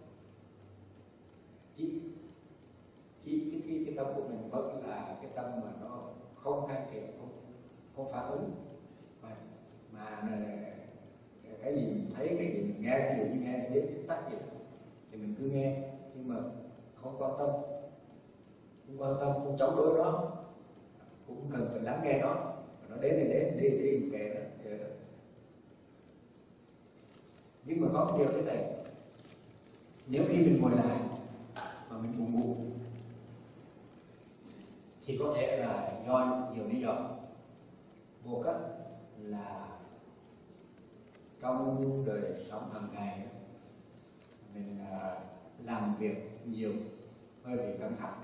chỉ cái tâm của mình vẫn là cái tâm mà nó không can thiệp, không phản ứng, mà cái gì mình thấy, cái gì mình nghe, ví dụ như nghe biết thức tắt gì thì mình cứ nghe, nhưng mà không quan tâm, không chống đối nó, cũng cần phải lắng nghe nó đến thì đến, đi thì kệ đó. Nhưng mà có một điều thế này, nếu khi mình ngồi lại mà mình buồn ngủ thì có thể là do nhiều lý do. Một cách là trong đời sống hàng ngày mình làm việc nhiều, hơi bị căng thẳng,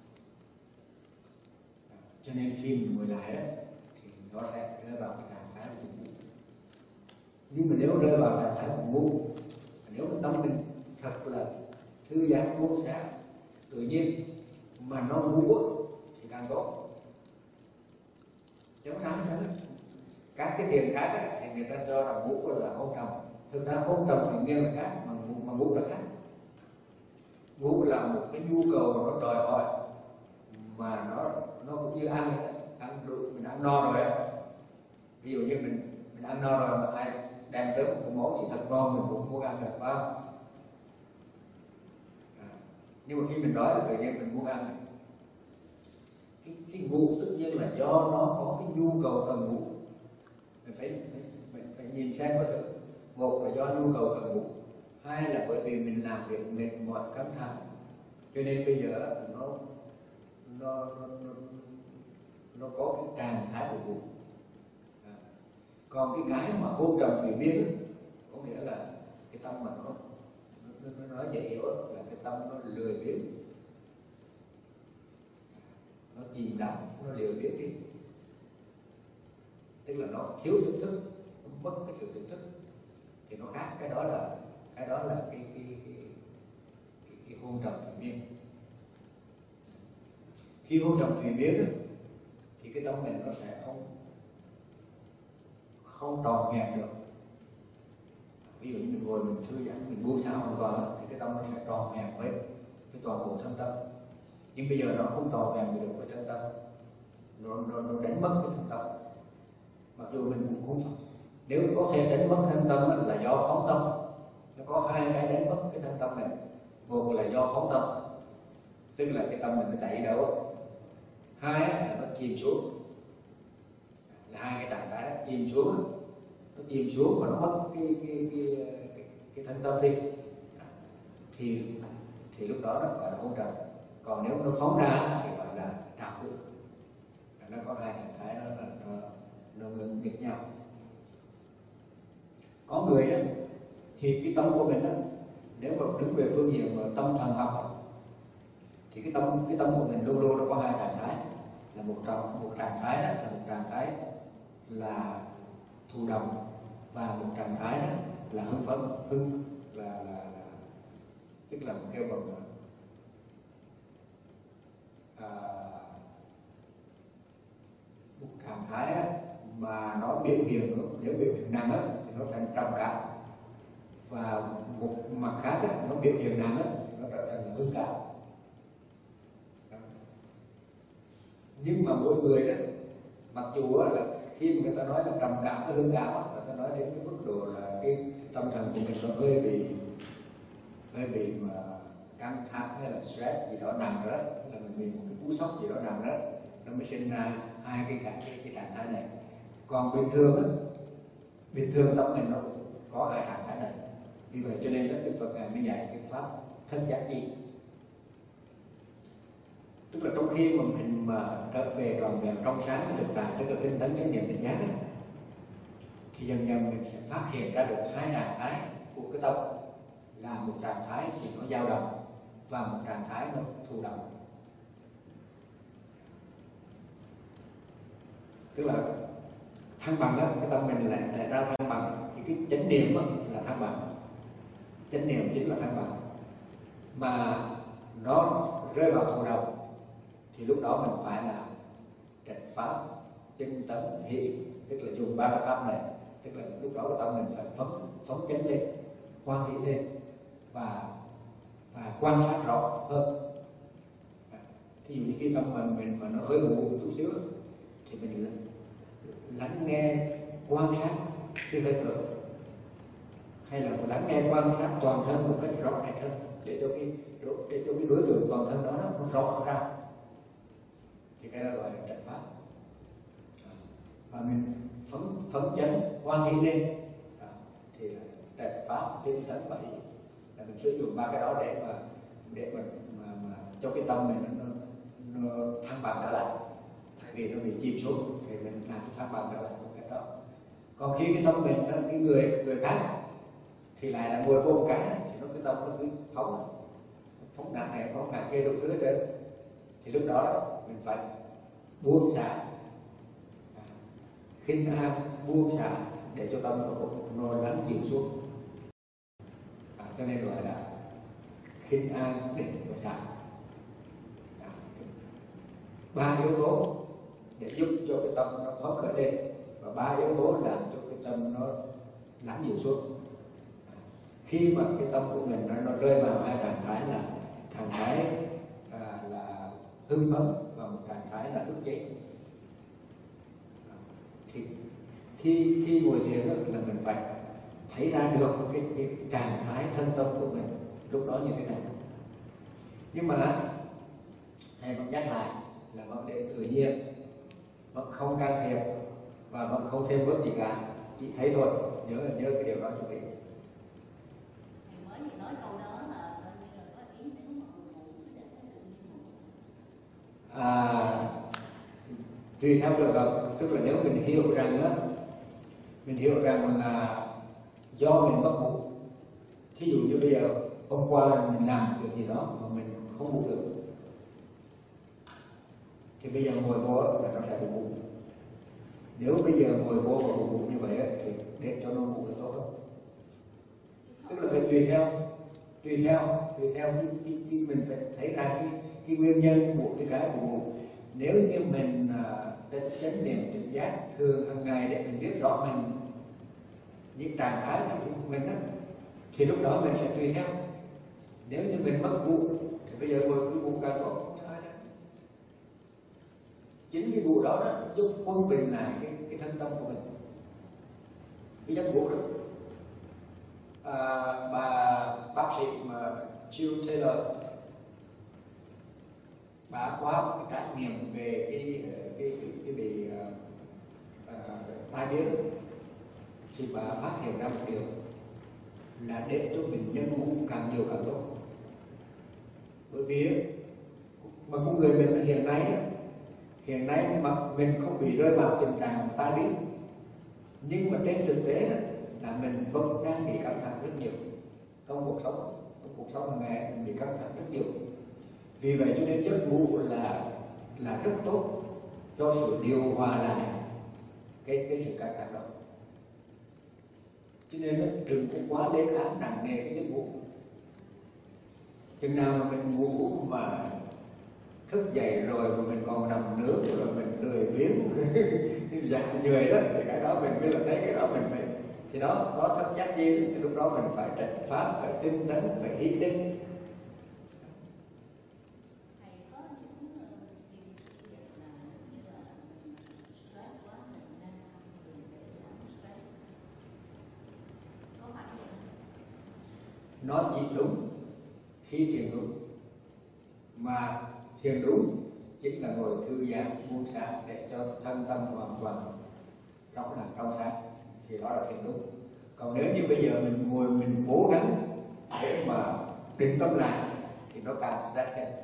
cho nên khi mình ngồi lại đó, thì nó sẽ rơi vào cái trạng thái buồn ngủ. Nhưng mà nếu rơi vào trạng thái buồn ngủ, nếu cái tâm mình thật là thư giãn buông xả tự nhiên mà nó ngủ thì càng tốt, chống sáng nữa. Các cái thiền khác ấy, thì người ta cho rằng ngủ là hôn trầm, thực ra hôn trầm thì nghiêng là khác, mà ngủ là khác. Ngủ là một cái nhu cầu nó đòi hỏi, mà nó cũng như ăn được, mình ăn no rồi. Ví dụ như mình ăn no rồi mà ai đem tới một cái món gì thật ngon mình cũng muốn ăn, được phải không? Nhưng mà khi mình đói thì tự nhiên mình muốn ăn. Cái ngủ tất nhiên là do nó có cái nhu cầu cần ngủ. Mình phải nhìn xem có thử. Một là do nhu cầu cần ngủ, hai là bởi vì mình làm việc mệt mỏi căng thẳng, cho nên bây giờ nó có cái trạng thái của ngủ. Còn cái mà hôn trầm thủy miên có nghĩa là cái tâm mà nó nói dễ hiểu là cái tâm nó lười biếng, nó chìm đắm, nó lười biếng đi, tức là nó thiếu tỉnh thức, nó mất cái sự tỉnh thức, thì nó khác. Cái đó là cái hôn trầm thủy miên. Khi hôn trầm thủy miên thì cái tâm mình nó sẽ không tròn vẹn được. Ví dụ như mình ngồi mình thư giãn, mình buông xả hoàn toàn thì cái tâm nó sẽ tròn vẹn với toàn bộ thân tâm. Nhưng bây giờ nó không tròn vẹn được với thân tâm, nó đánh mất cái thân tâm. Mặc dù mình cũng không phải, nếu có thể đánh mất thân tâm là do phóng tâm. Nó có hai cái đánh mất cái thân tâm này. Một là do phóng tâm, tức là cái tâm mình nó chạy đâu. Hai là nó chìm xuống, là hai cái trạng thái đó, chìm xuống, nó chìm xuống và nó mất cái thân tâm đi, thì lúc đó nó gọi là hôn trầm. Còn nếu nó phóng ra thì gọi là trào thức. Nó có hai trạng thái đó là nó nghịch nhau. Có người đó thì cái tâm của mình đó, nếu mà đứng về phương diện mà tâm thần học thì cái tâm của mình luôn luôn nó có hai trạng thái, là một trạng thái đó là một trạng thái là thụ động, và một trạng thái đó là hưng phấn. Hưng là tức là một kêu bằng nặng á, thì nó thành trầm cảm, và một mặt khác á, nó biểu hiện nặng á, nó trở thành hưng cảm. Nhưng mà mỗi người đó, mặc dù á, là khi mà người ta nói là trầm cảm và hưng cảm á, người ta nói đến cái mức độ là cái tâm thần của mình nó hơi bị mà căng thẳng hay là stress gì đó nặng đó, là mình bị một cái cú sốc gì đó nặng đó, nó mới sinh ra hai cái trạng thái này. Còn bình thường tâm mình nó có hai trạng thái này. Vì vậy cho nên Đức Phật ngài mới dạy cái pháp thân giác chi, tức là trong khi mà mình mà trở về tròn vẹn trong sáng với thực tại, tức là tinh tấn chánh niệm định giác, thì dần dần mình sẽ phát hiện ra được hai trạng thái của cái tâm, là một trạng thái thì nó dao động và một trạng thái nó thụ động. Tức là thăng bằng đó, cái tâm mình lại ra thăng bằng, thì cái chánh niệm là thăng bằng, chánh niệm chính là thăng bằng. Mà nó rơi vào thụ động thì lúc đó mình phải là trạch pháp, tinh tấn, hỷ, tức là dùng ba cái pháp này. Tức là lúc đó cái tâm mình phải phóng chánh lên, quan hỷ lên và quan sát rõ hơn. Thí dụ như khi tâm mình mà nó hơi ngủ một chút xíu thì mình lắng nghe quan sát cái hơi thở, hay là lắng nghe quan sát toàn thân một cách rõ rệt hơn, để cho cái đối tượng toàn thân đó nó rõ ra, thì cái đó gọi là trạch pháp. Và mình phấn chấn quan hệ lên thì là trạch pháp, tinh tấn và hỷ, là mình sử dụng ba cái đó để mà cho cái tâm mình nó thăng bằng trở lại. Tại vì nó bị chìm xuống thì mình làm thăng bằng trở lại một cách đó. Còn khi cái tâm mình cái người khác thì lại là ngồi vô một cái, thì nó cái tâm nó cứ phóng nặng này phóng nặng kia đủ thứ hết trơn, thì lúc đó mình phải buông xả, khinh an, buông xả để cho tâm nó lắng dịu xuống. Cho nên gọi là khinh an, định và xả. Ba yếu tố để giúp cho cái tâm nó phấn khởi lên, và ba yếu tố làm cho cái tâm nó lắng dịu xuống. Khi mà cái tâm của mình nó rơi vào hai trạng thái, là trạng thái là hưng phấn và một trạng thái là ức chế, thì khi ngồi thiền là mình phải thấy ra được cái trạng thái thân tâm của mình lúc đó như thế nào. Nhưng mà thầy vẫn nhắc lại là vấn đề tự nhiên, vẫn không can thiệp và vẫn không thêm bớt gì cả, chỉ thấy thôi. Nhớ cái điều đó cho kỹ. Mới nói câu đó là như là có ý tưởng mà để tự nhiên. Tùy theo trường hợp, tức là nếu mình hiểu rằng là do mình mất ngủ. Thí dụ như bây giờ hôm qua mình làm việc gì đó mà mình không ngủ được, thì bây giờ ngồi vô là nó sẽ ngủ. Nếu bây giờ ngồi vô và ngủ như vậy thì để cho nó ngủ là tốt hơn. Tức là phải tùy theo khi mình phải thấy ra cái nguyên nhân của cái buồn ngủ. Nếu như mình chánh niệm tỉnh giác thường hàng ngày để mình biết rõ mình những trạng thái của mình thì lúc đó mình sẽ tùy theo. Nếu như mình mất ngủ thì bây giờ ngồi cứ ngủ càng tốt. Chính cái vụ đó giúp quân bình lại cái thân tâm của mình, cái giấc ngủ đó. Bác sĩ mà Jill Taylor, bà qua một cái trải nghiệm về cái bị tai biến, thì bà phát hiện ra một điều là để cho bệnh nhân ngủ càng nhiều càng tốt. Bởi vì mà con người mình hiện nay mà mình không bị rơi vào tình trạng tai biến, nhưng mà trên thực tế là mình vẫn đang bị căng thẳng rất nhiều trong cuộc sống hàng ngày. Mình bị căng thẳng rất nhiều. Vì vậy cho nên giấc ngủ là rất tốt cho sự điều hòa lại cái sự căng thẳng đó. Cho nên đừng có quá lên án nặng nề cái giấc ngủ. Chừng nào mà mình ngủ mà thức dậy rồi mà mình còn nằm nướng rồi mình lười biếng dạ lười đó, thì cái đó mình mới là thấy cái đó mình thì đó có thất giác chi, thì lúc đó mình phải trạch pháp, phải tinh tấn, phải hy sinh. thầy có những việc là như là stress quá mình nên ăn thiền để giảm stress, có phải không? Nó chỉ đúng khi thiền đúng, mà thiền đúng chính là ngồi thư giãn buông xả để cho thân tâm hoàn toàn trong lành trong sáng, thì đó là thiền đúng. Còn nếu như bây giờ mình ngồi mình cố gắng để mà định tâm lại thì nó càng stress thêm.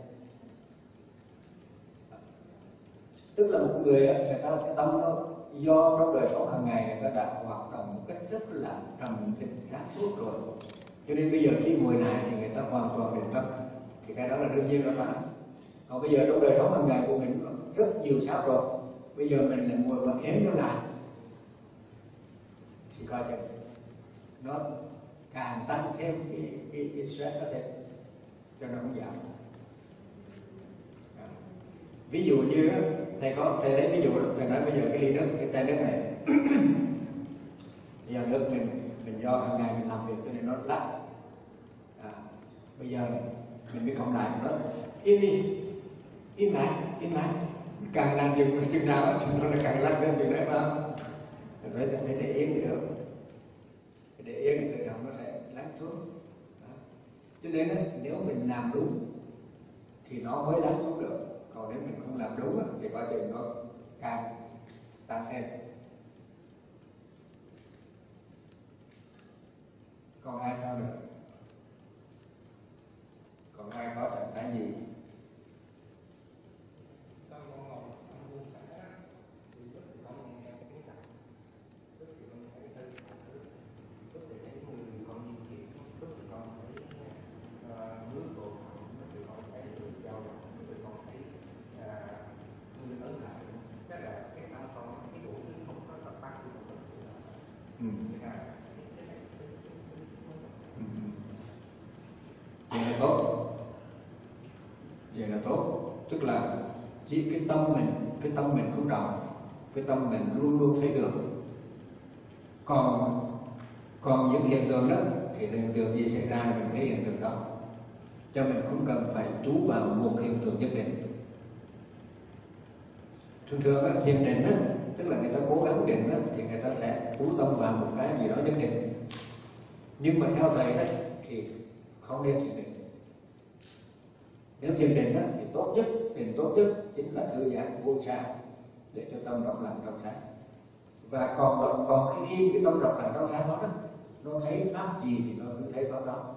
Tức là một người ta cái tâm nó do trong đời sống hàng ngày người ta đã hoạt động một cách rất là trầm tĩnh sáng suốt rồi, cho nên bây giờ khi ngồi lại thì người ta hoàn toàn định tâm, thì cái đó là đương nhiên đó mà. Còn bây giờ trong đời sống hàng ngày của mình rất nhiều xáo trộn, bây giờ mình lại ngồi mà ém nó lại thì coi chừng nó càng tăng thêm cái stress đó thêm, cho nó không giảm. Ví dụ như thầy lấy ví dụ, thầy nói bây giờ cái ly nước, cái chai nước này bây giờ nước mình do hàng ngày mình làm việc cho nên nó lắc. Bây giờ này, mình mới cộng lại nó im đi, im lại, càng làm chừng nào thì nó càng lắc lên chừng đấy mà phải để yên mới được, để yên thì tự động nó sẽ lắng xuống. Cho nên nếu mình làm đúng thì nó mới lắng xuống được, còn nếu mình không làm đúng thì coi chừng nó càng tăng thêm. Còn ai sao nữa? Còn ai có trạng thái gì? Vậy là tốt, tức là chỉ cái tâm mình không động, cái tâm mình luôn luôn thấy được. Còn những hiện tượng đó thì hiện tượng gì xảy ra mình thấy hiện tượng đó, cho mình không cần phải chú vào một hiện tượng nhất định. Thường thiền định đó, tức là người ta cố gắng định đó, thì người ta sẽ chú tâm vào một cái gì đó nhất định. Nhưng mà theo thầy đó thì không nên thiền định. Nếu thiền định đó, thì tốt nhất chính là thư giãn vô xa để cho tâm rộng lặng trong sáng. Và còn khi cái tâm rộng lặng trong sáng đó, nó thấy pháp gì thì nó cứ thấy pháp đó,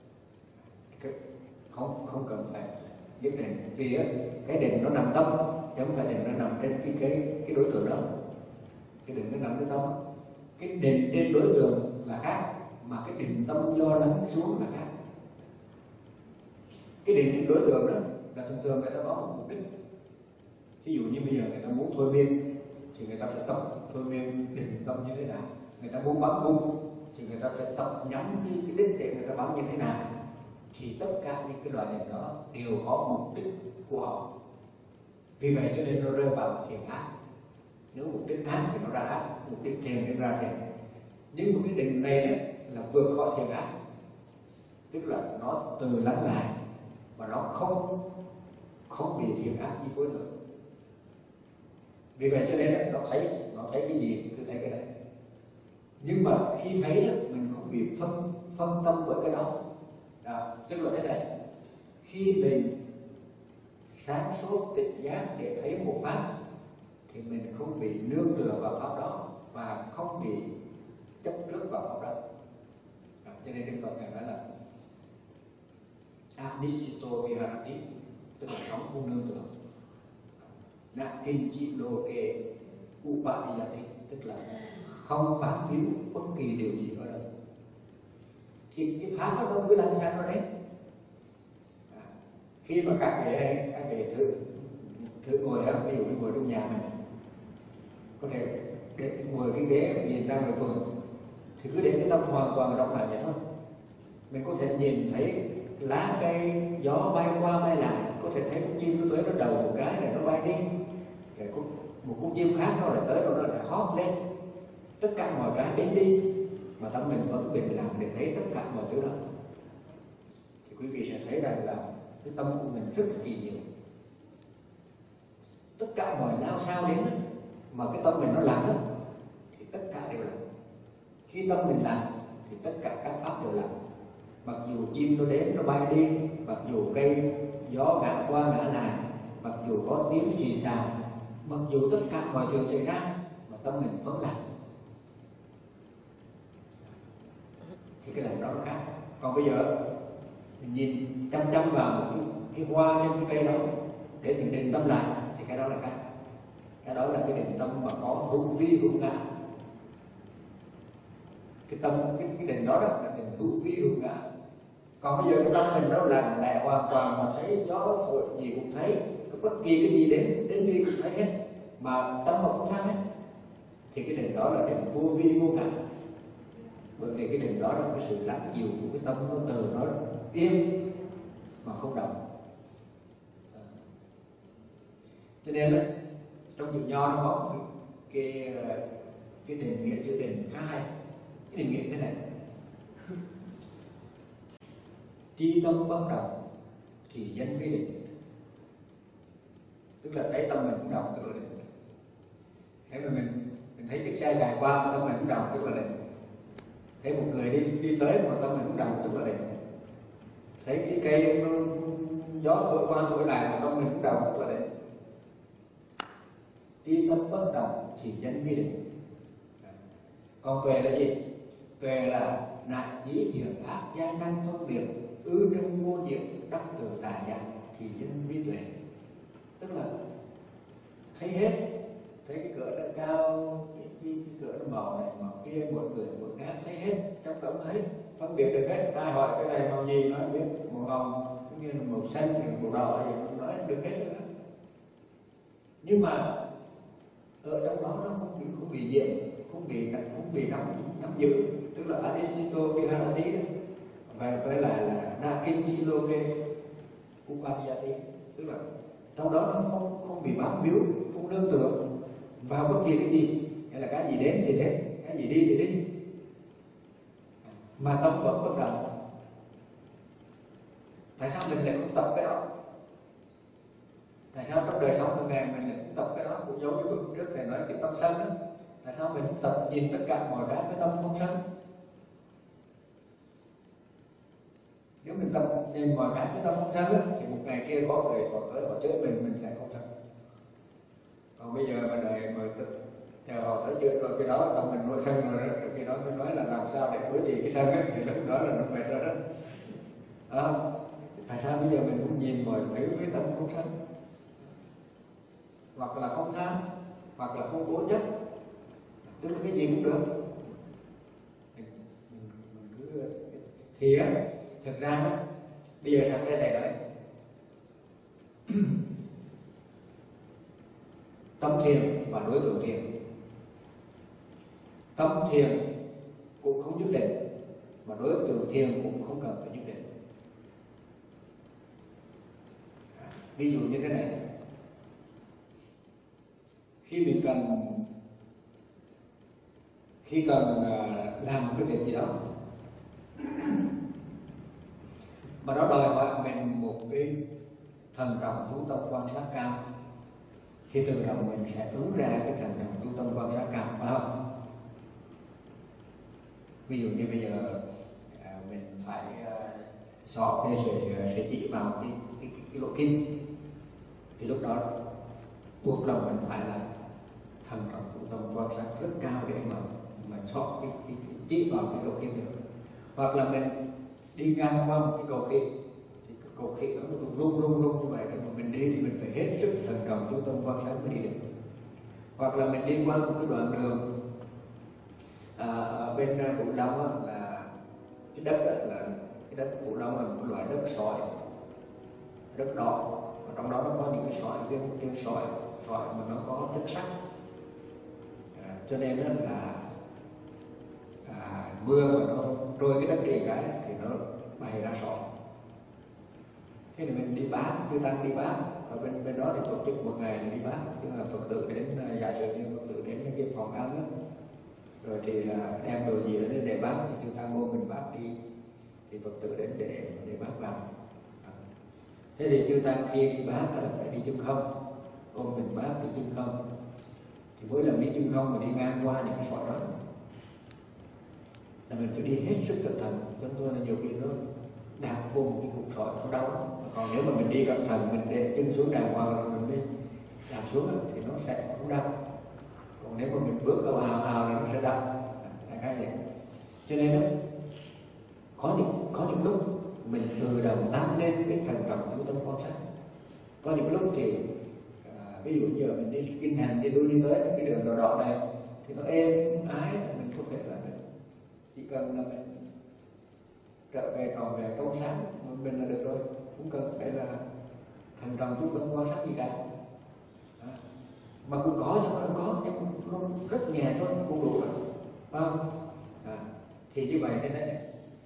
không cần phải nhất định. Vì cái định nó nằm tâm, chứ không phải định nó nằm trên cái đối tượng đó. Cái định nó nằm trên tâm, cái định trên đối tượng là khác, mà cái định tâm do lắng xuống là khác. Cái định đối tượng đó là thường người ta có một mục đích. Ví dụ như bây giờ người ta muốn thôi miên thì người ta phải tập thôi miên định tâm như thế nào. Người ta muốn bắn cung thì người ta phải tập nhắm cái đích để người ta bắn như thế nào. Thì tất cả những cái loại định đó đều có mục đích của họ. Vì vậy cho nên nó rơi vào thiền ác. Nếu mục đích ác thì nó ra ác, mục đích thiền thì ra thiền. Nhưng một cái định này là vượt khỏi thiền ác, tức là nó từ lắng lại và nó không bị thiền ác chi phối nữa. Vì vậy cho nên nó thấy cái gì cứ thấy cái đấy. Nhưng mà khi thấy đó, mình không bị phân tâm bởi cái đó. Tức là thế này, khi mình sáng suốt tỉnh giác để thấy một pháp thì mình không bị nương tựa vào pháp đó và không bị chấp trước vào pháp đó. Cho nên Đức Phật ngài nói là Anisito Viharati, tức là sống không nương tựa. Nakinchi Loke Upadiyati, tức là không bám víu bất kỳ điều gì ở đây. Thì cái pháp đó nó cứ lăn xăng nó đấy. Khi mà các vị thử ngồi đó, ví dụ như ngồi trong nhà mình, có thể để ngồi cái ghế nhìn ra ngoài vườn, thì cứ để cái tâm hoàn toàn rộng lại vậy thôi. Mình có thể nhìn thấy lá cây gió bay qua bay lại, có thể thấy con chim nó tới nó đầu một cái rồi nó bay đi, rồi có một con chim khác nó lại tới rồi nó lại hót lên, tất cả mọi cái đến đi. mà tâm mình vẫn bình lặng để thấy tất cả mọi thứ đó, thì quý vị sẽ thấy rằng là cái tâm của mình rất là kỳ diệu. Tất cả mọi lao sao đến mà cái tâm mình nó lặng đó, thì tất cả đều lặng. Khi tâm mình lặng thì tất cả các pháp đều lặng. Mặc dù chim nó đến nó bay đi, mặc dù cây gió ngã qua ngã lại, mặc dù có tiếng xì xào, mặc dù tất cả mọi chuyện xảy ra mà tâm mình vẫn lặng, thì cái lặng đó nó khác. Còn bây giờ mình nhìn chăm chăm vào một cái hoa trên cái cây đó để mình định tâm lại, thì cái đó là khác. Cái đó là cái định tâm mà có hữu vi hữu ngã. Cái định đó là định hữu vi hữu ngã. Còn bây giờ cái tâm mình nó lặng lẽ hoàn toàn, mà thấy gió thổi gì cũng thấy, bất kỳ cái gì đến đi cũng thấy hết, mà tâm không sao hết, thì cái định đó là định vô vi vô ngã. Bởi vì cái định đó là cái sự lắng dịu của cái tâm, nó từ nó yên mà không động. Cho nên đó, trong chữ Nho nó có cái định nghĩa chữ định khá hay. Cái định nghĩa thế này: tri tâm bất động thì danh vi định. Tức là thấy tâm mình cũng động, tức là định. Thế mà mình thấy chiếc xe chạy qua mà tâm mình cũng động, tức là định. Thấy một người đi tới mà tâm mình cũng động, tức là định. Thấy cái cây nó gió thổi qua thổi lại mà tâm mình cũng động, tức là định. Tri tâm bất động thì danh vi định. Còn tuệ là gì? Tuệ là nạn chí thiện ác gia năng phân biệt, ư trung vô diệu đắc từ tà giác thì danh vi tuệ. Tức là thấy hết, thấy cái cửa nó cao, cái cửa nó màu này màu kia, mỗi người mỗi khác thấy hết, trong tổng thấy phân biệt được hết. Ai hỏi cái này màu gì nói biết, màu hồng, cái kia là màu xanh, màu đỏ gì nói được hết nữa. Nhưng mà ở trong đó nó không bị nhiễm, không bị nắm giữ, tức là adesito viharati đó, và với lại là nakinchiloke upadhyati, tức là trong đó nó không bị bám víu, không nương tựa vào bất kỳ cái gì, hay là cái gì đến thì đến, cái gì đi thì đi, mà tâm vẫn bất động. Tại sao mình lại không tập cái đó? Tại sao trong đời sống thường ngày mình lại không tập cái đó? Cũng giống như bữa trước thầy nói cái tâm sân đó. Tại sao mình không tập nhìn tất cả mọi cái với tâm không sân? Nếu mình tập nhìn mọi cái với tâm không sân đó, thì một ngày kia có người còn tới họ chửi mình sẽ không sân. Còn bây giờ mà đời mà chờ họ tới chửi rồi, cái đó tâm mình nổi sân rồi đó, cái đó mới nói là làm sao để đối trị cái sân ấy, thì lúc đó là nó mệt rồi đó. Tại sao bây giờ mình cũng nhìn mọi thứ với tâm không sân? Hoặc là không tham, hoặc là không cố chấp, tức là cái gì cũng được. Thì á, thực ra á, bây giờ sang đây thầy nói tâm thiền và đối tượng thiền. Tâm thiền cũng không nhất định, mà đối tượng thiền cũng không cần phải nhất định. Ví dụ như thế này: khi cần làm một cái việc gì đó mà nó đòi hỏi mình một cái thần trọng chú tâm quan sát cao, thì tự động mình sẽ ứng ra cái thần trọng chú tâm quan sát cao, phải không? Ví dụ như bây giờ mình phải xỏ cái sẽ chỉ vào cái lỗ kim, thì lúc đó buộc lòng mình phải là thần trọng chú tâm quan sát rất cao để mà xỏ cái chỉ vào cái lỗ kim được. Hoặc là mình đi ngang qua một cái cầu khỉ, thì cái cầu khỉ nó rung như vậy, mà mình đi thì mình phải hết sức thần trọng chú tâm quan sát mới đi được. Hoặc là mình đi qua một cái đoạn đường ở bên Vũ Long là cái đất đó, là cái đất Vũ Long là một loại đất sỏi, đất đỏ, và trong đó nó có những cái sỏi, viên sỏi mà nó có chất sắt, cho nên đó là mưa mà nó trôi cái đất đi cái thì nó bày ra sỏi. Thế thì mình đi bán, chư tăng đi bán, ở bên đó thì tổ chức một ngày đi bán, tức là Phật tử đến, giả sử như Phật tử đến cái phòng ăn đó, rồi thì là đem đồ gì đến để bác, thì chúng ta mua mình bác đi, thì Phật tử đến để bác vào. Thế thì chúng ta khi đi bác là phải đi chân không, ôm mình bác đi chân không. Thì mỗi lần đi chân không mà đi ngang qua những cái sỏi đó là mình phải đi hết sức cẩn thận, cho tôi là nhiều khi nó đạp vô một cái cục sỏi nó đau lắm. Còn nếu mà mình đi cẩn thận, mình để chân xuống đàng hoàng rồi mình đi đạp xuống thì nó sẽ không đau. Còn nếu mà mình bước ào ào là nó sẽ đau, là cái vậy. Cho nên đó, có những lúc mình tự động tăng lên cái thần trọng chú tâm quan sát. Có những lúc thì ví dụ như mình đi kinh hành, đi tới cái đường đỏ đỏ này thì nó êm ái, mình có thể là chỉ cần là mình trở về tròn về trong sáng mình là được rồi, không cần phải là thần trọng chú tâm quan sát gì cả. Mà cũng có nhưng mà không có, nhưng nó rất nhẹ thôi, nó cũng đủ rồi, phải không? Thì như vậy thế này,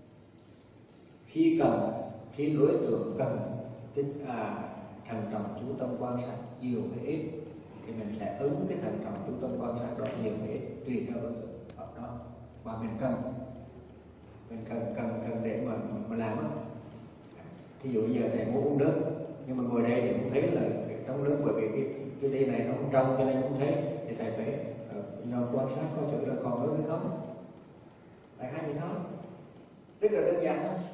khi đối tượng cần thần trọng chú tâm quan sát nhiều hay ít thì mình sẽ ứng cái thần trọng chú tâm quan sát đó nhiều hay ít tùy theo đối tượng ở đó mà mình cần để mà làm á. Thí dụ giờ thầy muốn uống nước nhưng mà ngồi đây thì cũng thấy là trong nước, bởi vì cái ly này nó không trong cho nên không thấy, thì thầy phải quan sát coi thử là còn nước hay không. Đại khái gì đó rất là đơn giản thôi.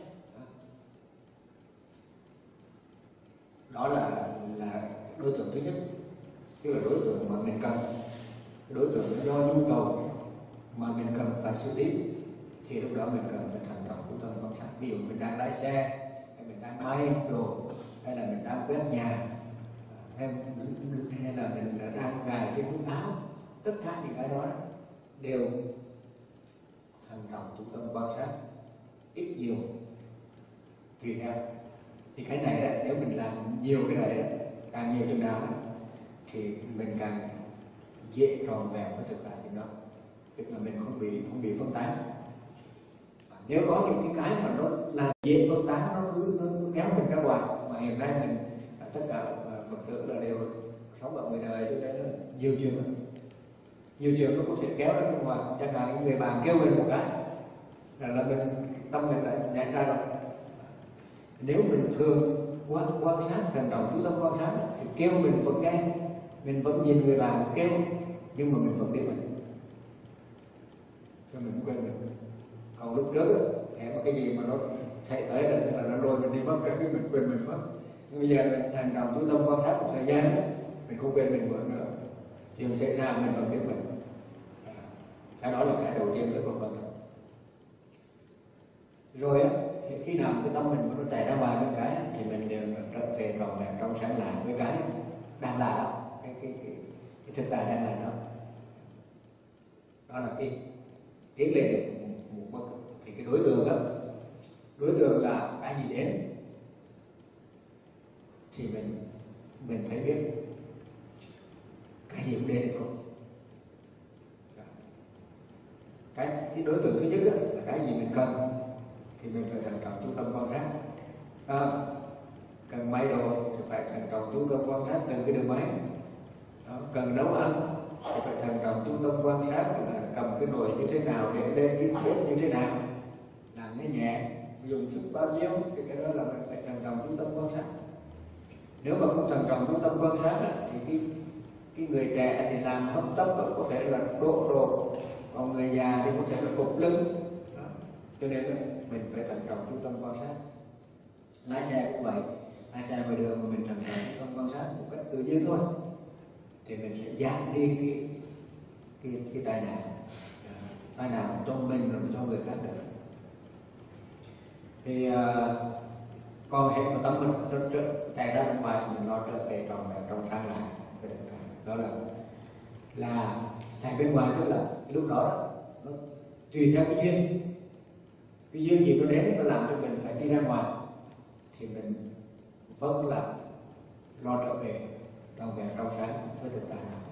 Đó là đối tượng thứ nhất, tức là đối tượng mà mình cần, đối tượng do nhu cầu mà mình cần phải xử lý, thì lúc đó mình cần phải thần trọng chú tâm quan sát. Ví dụ mình đang lái xe, hay mình đang may đồ, hay là mình đang quét nhà, hay là mình đang gài cái túi áo, tất cả những cái đó đều thần trọng chú tâm quan sát, ít nhiều tùy theo. Thì cái này đó, nếu mình làm nhiều cái này đó, càng nhiều chừng nào đó, thì mình càng dễ tròn vẹn với thực tại chừng đó, tức là mình không bị phân tán. Nếu có những cái mà nó làm dễ phân tán, nó cứ kéo mình ra ngoài, mà hiện nay mình tất cả Phật tử là đều sống ở ngoài đời, cho nên nhiều chuyện nó có thể kéo ra ngoài. Chẳng hạn người bạn kêu mình một cái là mình tâm mình đã nhảy ra rồi. Nếu mình thường quan sát thần trọng chú tâm quan sát thì kêu mình vẫn nghe, mình vẫn nhìn người bạn kêu, nhưng mà mình vẫn biết mình, cho mình quên mình. Còn lúc trước hẹn cái gì mà nó xảy tới là nó lôi mình đi mất, cái mình quên mình mất. Nhưng bây giờ mình thần trọng chú tâm quan sát một thời gian mình không quên mình nữa, chuyện xảy ra mình vẫn biết mình. Cái đó là cái đầu tiên là con vật. Rồi á, khi nào cái tâm mình nó chạy ra ngoài bên cái thì mình đều trở về tròn vẹn trong sáng lại với cái đang là đó, cái thực tại đang là đó. Đó là cái tiến lên một bước. Thì cái đối tượng là cái gì đến thì mình thấy biết, cái gì cũng đến được không. Cái đối tượng thứ nhất là cái gì mình cần thì mình phải thần trọng chú tâm quan sát. Cần may đồ thì phải thần trọng chú tâm quan sát từng cái đường máy. Cần nấu ăn thì phải thần trọng chú tâm quan sát là cầm cái nồi như thế nào, để lên cái bếp như thế nào, làm cái nhẹ, dùng sức bao nhiêu, thì cái đó là mình phải thần trọng chú tâm quan sát. Nếu mà không thần trọng chú tâm quan sát thì cái người trẻ thì làm hấp tấp có thể là đổ rồi, còn người già thì có thể là cục lưng. Cho nên mình phải thần trọng chú tâm quan sát. Lái xe cũng vậy, lái xe ngoài đường mà mình thần trọng chú tâm quan sát một cách tự nhiên thôi thì mình sẽ giảm đi cái tai nạn cho mình rồi cho người khác được. Thì còn hệ của tâm mình nó chạy ra bên ngoài thì mình lo trở về tròn vẹn trong sáng lại. Đó là chạy bên ngoài, tức là lúc đó nó tùy theo cái duyên gì nó đến, nó làm cho mình phải đi ra ngoài thì mình vẫn là lo trở về tròn vẹn trong sáng với thực tại nào.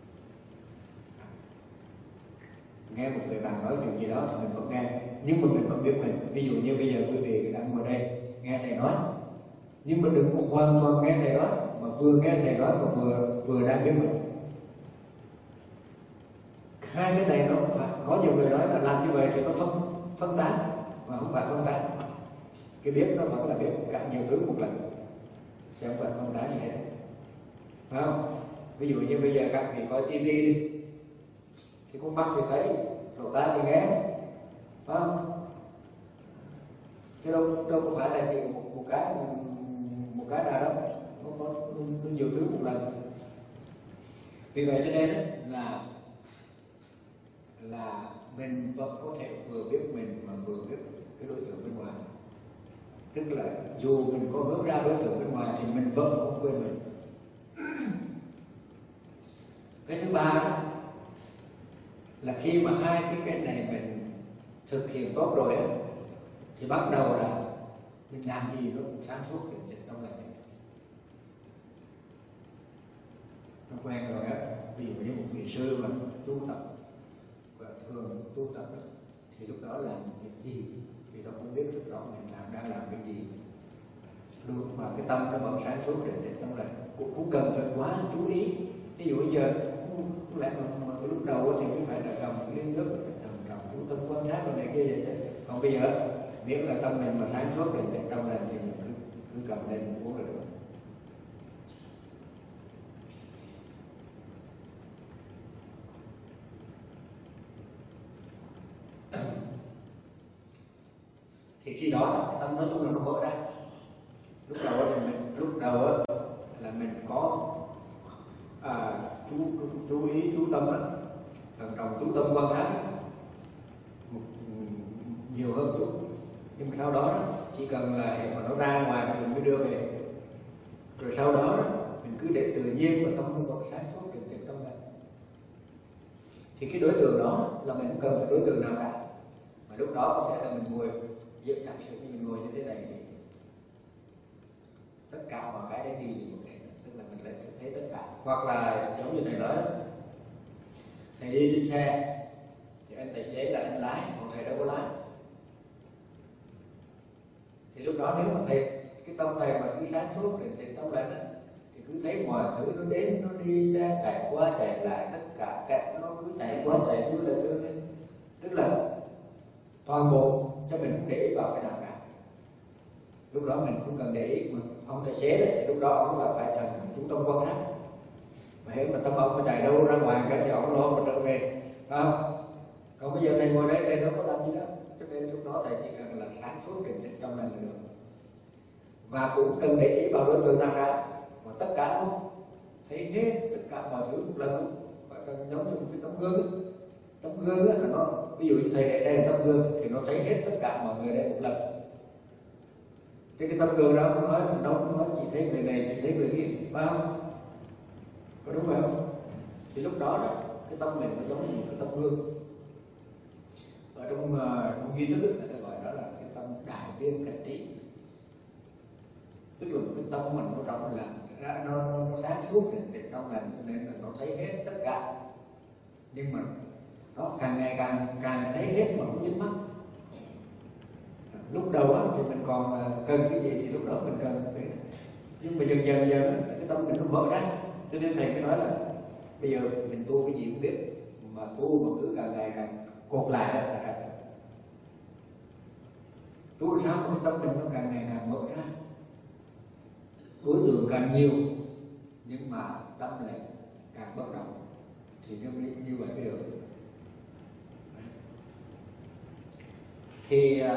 Nghe một người bạn nói chuyện gì đó thì mình vẫn nghe, nhưng mà mình vẫn biết mình. Ví dụ như bây giờ quý vị đang ngồi đây nghe thầy nói, nhưng mà đừng có hoàn toàn nghe thầy nói, mà vừa nghe thầy nói mà vừa đang biết mình. hai cái này nó không phải, có nhiều người nói là làm như vậy thì nó phân tán, mà không phải phân tán. Cái biết nó vẫn là biết cả nhiều thứ một lần, chứ không phải phân tán như thế, phải không? Ví dụ như bây giờ các vị coi tivi đi, thì con mắt thì thấy, lỗ tai thì nghe, phải không? Chứ đâu có phải là chỉ một cái nào đâu, nó có nhiều thứ một lần. Vì vậy cho nên là mình vẫn có thể vừa biết mình mà vừa biết cái đối tượng bên ngoài. Tức là dù mình có hướng ra đối tượng bên ngoài thì mình vẫn không quên mình. Cái thứ ba đó, là khi mà hai cái này mình thực hiện tốt rồi ấy, thì bắt đầu là mình làm gì nó cũng sáng suốt định tĩnh trong lành. Nó quen rồi á. Ví dụ như một vị sư mà tu tập và thường tu tập đó, thì lúc đó làm việc gì thì nó cũng biết rất rõ mình đang làm cái gì luôn, mà cái tâm nó vẫn sáng suốt định tĩnh trong lành, cũng cần phải quá chú ý. Ví dụ bây giờ có lẽ mà lúc đầu thì mới phải là cầm cái nước, phải thần trọng chú tâm quan sát rồi này kia vậy đó. Còn bây giờ nếu là tâm mình mà sáng suốt định tĩnh trong lành thì mình cứ cầm lên mình uống là được. Thì khi đó tâm nói chung là nó mở ra. Lúc đầu là mình có chú ý chú tâm đó, thần trọng chú tâm quan sát nhiều hơn chút. Nhưng sau đó chỉ cần là mà nó ra ngoài thì mình mới đưa về. Rồi sau đó mình cứ để tự nhiên và tâm nó vẫn sáng suốt định tĩnh trong lành. Thì cái đối tượng đó là mình không cần đối tượng nào cả. Mà lúc đó có thể là mình ngồi, giả sử như mình ngồi như thế này thì tất cả mọi cái đấy đi một cái, tức là mình lại thấy tất cả. Hoặc là giống như thầy nói, thầy đi trên xe thì anh tài xế là anh lái, còn thầy đâu có lái. Thì lúc đó nếu mà thầy, cái tâm thầy mà cứ sáng suốt định tĩnh trong lành thì cứ thấy mọi thứ nó đến nó đi, xe chạy qua chạy lại, tất cả các nó cứ chạy qua chạy lui lại đưa lên, tức là toàn bộ, cho mình không để ý vào cái nào cả. Lúc đó mình không cần để ý, mà ông tài xế đấy, lúc đó ông là phải thành trung tâm quan sát. Mà nếu mà tâm ông mà chạy đâu ra ngoài cái thì ông lo mà trở về, phải không? Còn bây giờ thầy ngồi đấy, thầy đâu có làm gì đâu, cho nên lúc đó thầy chỉ cần là sáng suốt định tĩnh trong lành là được. Và cũng cần để ý vào đối tượng nào cả, mà tất cả không thấy hết tất cả mọi thứ một lần. Và giống như một cái tấm gương. Tấm gương là nó, ví dụ như thầy để đây là tấm gương thì nó thấy hết tất cả mọi người đây một lần. Thế cái tấm gương đó nó chỉ thấy người này, chỉ thấy người kia, phải không? Có đúng không? Thì lúc đó cái tâm mình nó giống như một cái tấm gương. Ở trong nghi thức người ta gọi đó là cái tâm đại viên cảnh trí. Tức là một cái tâm mình nó trong là nó sáng suốt định trong lành, cho nên là nó thấy hết tất cả. Nhưng mà nó càng ngày càng thấy hết mà không dính mắt. Lúc đầu thì mình còn cần cái gì thì lúc đó mình cần cái, nhưng mà dần cái tâm mình nó mở ra. Cho nên thầy mới nói là bây giờ mình tu cái gì cũng biết, mà tu mà cứ càng ngày càng cột lại là đẹp. Tu sao mà cái tâm mình nó càng ngày càng mở ra, đối tượng càng nhiều nhưng mà tâm lại càng bất động, thì như vậy mới được. Thì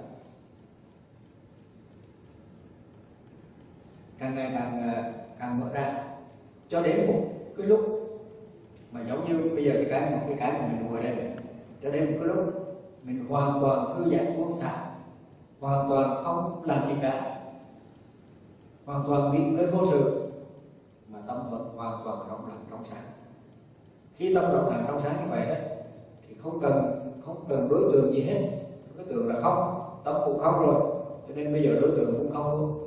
càng ngày càng mở ra, cho đến một cái lúc mà giống như bây giờ một cái mà mình ngồi đây này, cho đến một cái lúc mình hoàn toàn thư giãn buông xả, hoàn toàn không làm gì cả, hoàn toàn nghỉ ngơi vô sự, mà tâm vẫn hoàn toàn rộng lặng trong sáng. Khi tâm rộng lặng trong sáng như vậy đó thì không cần đối tượng gì hết. Đối tượng là không, tâm cũng không rồi, cho nên bây giờ đối tượng cũng không luôn.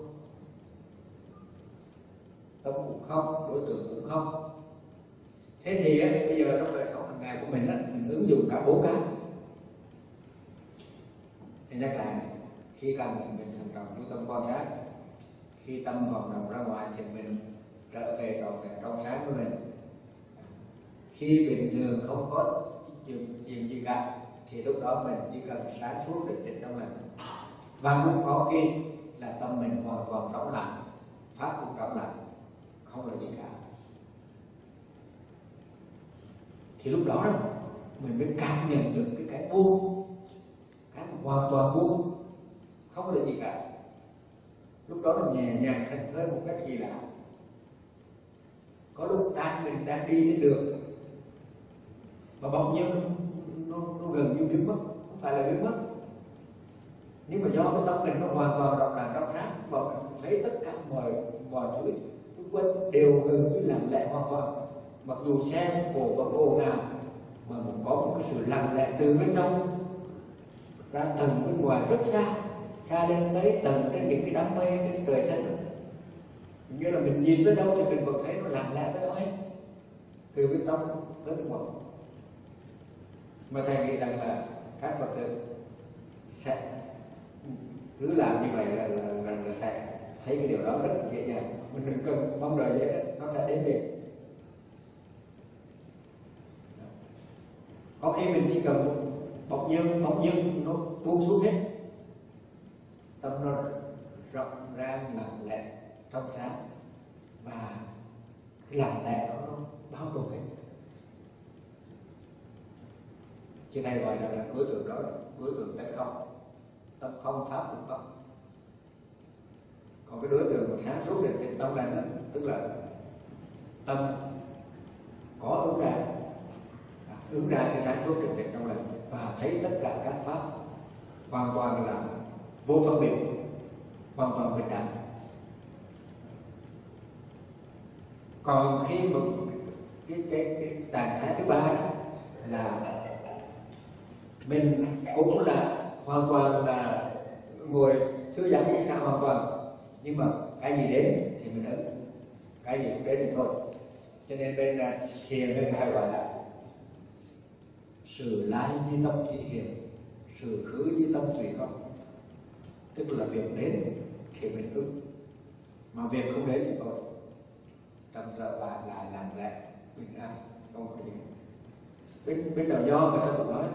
Tâm cũng không, đối tượng cũng không. Thế thì bây giờ trong đời sống hàng ngày của mình mình ứng dụng cả 4 cái. Thì nhắc lại, khi cần thì mình thần trọng chú tâm quan sát, khi tâm vọng động ra ngoài thì mình trở về trọn vẹn trong sáng của mình. Khi bình thường không có chuyện gì cả, thì lúc đó mình chỉ cần sáng suốt định tĩnh trong lành. Và cũng có khi là tâm mình hoàn toàn trống lặng, pháp cũng trống lặng, không là gì cả. Thì lúc đó mình mới cảm nhận được cái buông, cái hoàn toàn buông, không là gì cả. Lúc đó là nhẹ nhàng thanh thơi một cách kỳ lạ. Có lúc mình đang đi trên đường mà bỗng nhiên nó gần như biến mất, không phải là biến mất, nhưng mà do cái tâm mình nó hoàn toàn rộng ràng trong sáng, và mình thấy tất cả mọi thứ xung quanh đều gần như lặng lẽ hoàn toàn. Mặc dù xe cổ vẫn ồn ào, mà mình có một cái sự lặng lẽ từ bên trong ra tầng bên ngoài rất xa, xa lên tới tầng trên những cái đám mây trên trời xanh. Như là mình nhìn tới đâu thì mình vẫn thấy nó lặng lẽ tới đó hết, từ bên trong tới bên ngoài. Mà thầy nghĩ rằng là các Phật tử sẽ cứ làm như vậy là sẽ thấy cái điều đó rất là dễ dàng. Mình đừng cần mong đợi vậy đó, nó sẽ đến liền. Có khi mình chỉ cần bỗng nhiên nó buông xuống hết, tâm nó rộng ra lặng lẽ trong sáng, và cái lặng lẽ đó nó bao trùm hết. Chứ thầy gọi là đối tượng đó là đối tượng tánh không, tâm không pháp cũng không. Còn cái đối tượng mà sáng suốt định tĩnh tâm lành đó, tức là tâm có ứng ra cái sáng suốt định tĩnh trong lành, và thấy tất cả các pháp hoàn toàn là vô phân biệt, hoàn toàn bình đẳng. Còn khi mà cái trạng thái thứ ba đó là mình cũng là hoàn toàn là ngồi thư giãn buông xả hoàn toàn, nhưng mà cái gì đến thì mình ứng, cái gì cũng đến thì thôi. Cho nên bên thiền người ta gọi là sự lai như tâm thị hiện, sự khứ như tâm tùy không. Tức là việc đến thì mình ứng, mà việc không đến thì thôi, tâm thở và lại lặng lẽ bình an, không có gì. Bên đạo do người ta cũng nói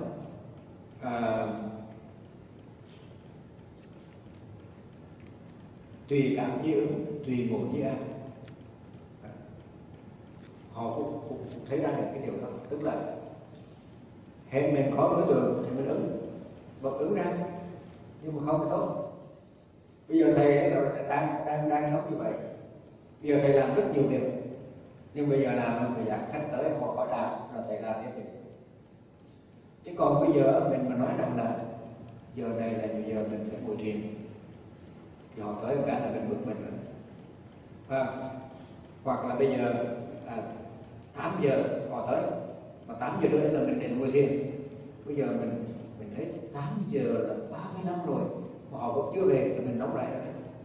tùy cảm như ứng, tùy ngộ như an. Họ cũng thấy ra được cái điều đó, tức là hết mình có đối tượng thì mình ứng, bật ứng ra, nhưng mà không thì thôi. Bây giờ thầy đang sống như vậy, bây giờ thầy làm rất nhiều việc, nhưng bây giờ làm thời gian khách tới họ hỏi đạo rồi thầy làm tiếp việc. Chứ còn bây giờ mình mà nói rằng là giờ này là nhiều giờ mình phải ngồi thiền, thì họ tới một cái là mình bực mình rồi. Hoặc là bây giờ 8 giờ họ tới, mà 8 giờ rưỡi là mình định ngồi thiền. Bây giờ mình thấy 8 giờ là 35 rồi mà họ vẫn chưa về thì mình nóng lại rồi.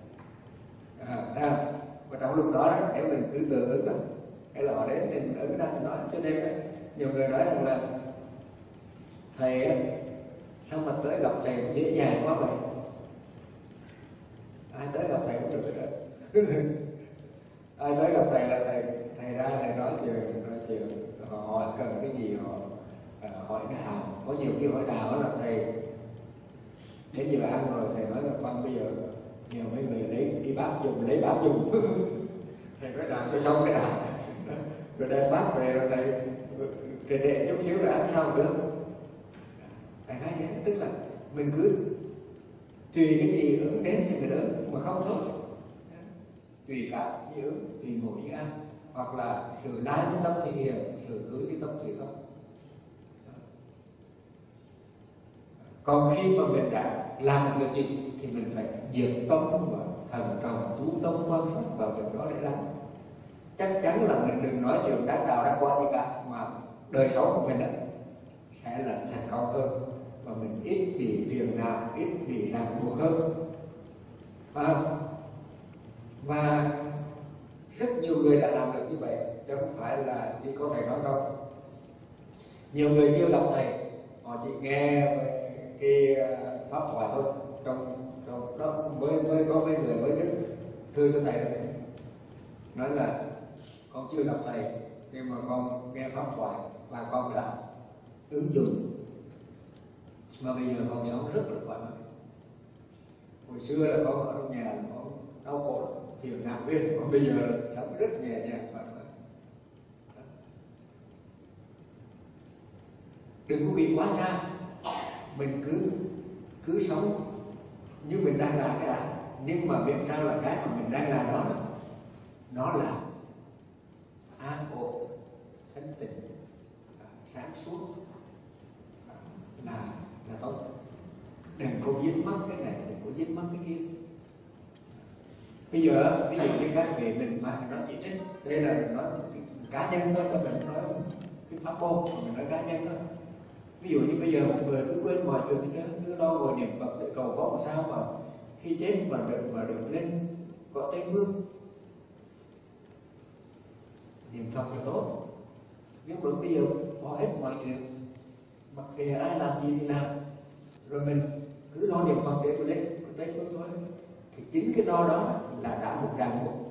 Và trong lúc đó nếu mình cứ tự ứng hay là họ đến thì mình ứng ra mình nói. Cho nên nhiều người nói rằng là thầy sao mà tới gặp thầy dễ dàng quá vậy, ai tới gặp thầy cũng được hết. Ai tới gặp thầy là thầy ra thầy nói chuyện họ hỏi cần cái gì họ hỏi đào. Có nhiều khi hỏi đào đó là thầy đến giờ ăn rồi thầy nói là con bây giờ nhiều mấy người đi bát dùng, lấy bát dùng. Thầy nói đào cho xong cái đào rồi đem bát về rồi thầy trệ chút xíu rồi ăn xong được. Đại khái vậy, tức là mình cứ tùy cái gì ứng đến thì mình ứng, mà không thôi. Tùy cảm như ứng, tùy ngộ như ăn, hoặc là sự lai với tâm thì hiền, sự cứ với tâm thì không. Còn khi mà mình đã làm việc gì thì mình phải diệt tâm và thần trọng chú tâm quan sát vào việc đó để làm. Chắc chắn là mình đừng nói chuyện đáng đào đáng qua gì cả, mà đời sống của mình sẽ là thành công hơn, và mình ít bị phiền não, ít bị ràng buộc hơn. Và rất nhiều người đã làm được như vậy, chứ không phải là chỉ có thầy nói không. Nhiều người chưa gặp thầy, họ chỉ nghe cái pháp thoại thôi. Trong đó mới có mấy người mới viết thư cho thầy rồi, nói là con chưa gặp thầy nhưng mà con nghe pháp thoại và con đã ứng dụng, mà bây giờ con sống rất là thoải mái. Hồi xưa là con ở trong nhà là con đau khổ lắm, phiền não biết, còn bây giờ là sống rất nhẹ nhàng thoải mái. Đừng có nghĩ quá xa, mình cứ sống như mình đang làm cái đã, nhưng mà biết sao là cái mà mình đang làm đó nó là an ổn, thanh tịnh, sáng suốt, là tốt. Đừng có dính mắc cái này, đừng có dính mắc cái kia. Bây giờ ví dụ như các vị mình mà nói chỉ trích, đây là mình nói cá nhân thôi, cho mình nói cái pháp môn, mình nói cá nhân thôi. Ví dụ như bây giờ một người cứ quên mọi chuyện, cứ lo ngồi niệm Phật để cầu có một sao mà khi chết mà được lên có Tây Phương, niệm Phật là tốt. Nhưng mà bây giờ bỏ hết mọi chuyện, mặc kệ ai làm gì thì làm, rồi mình cứ lo niệm Phật để lên có Tây Phương thôi, thì chính cái đó là đã một ràng buộc,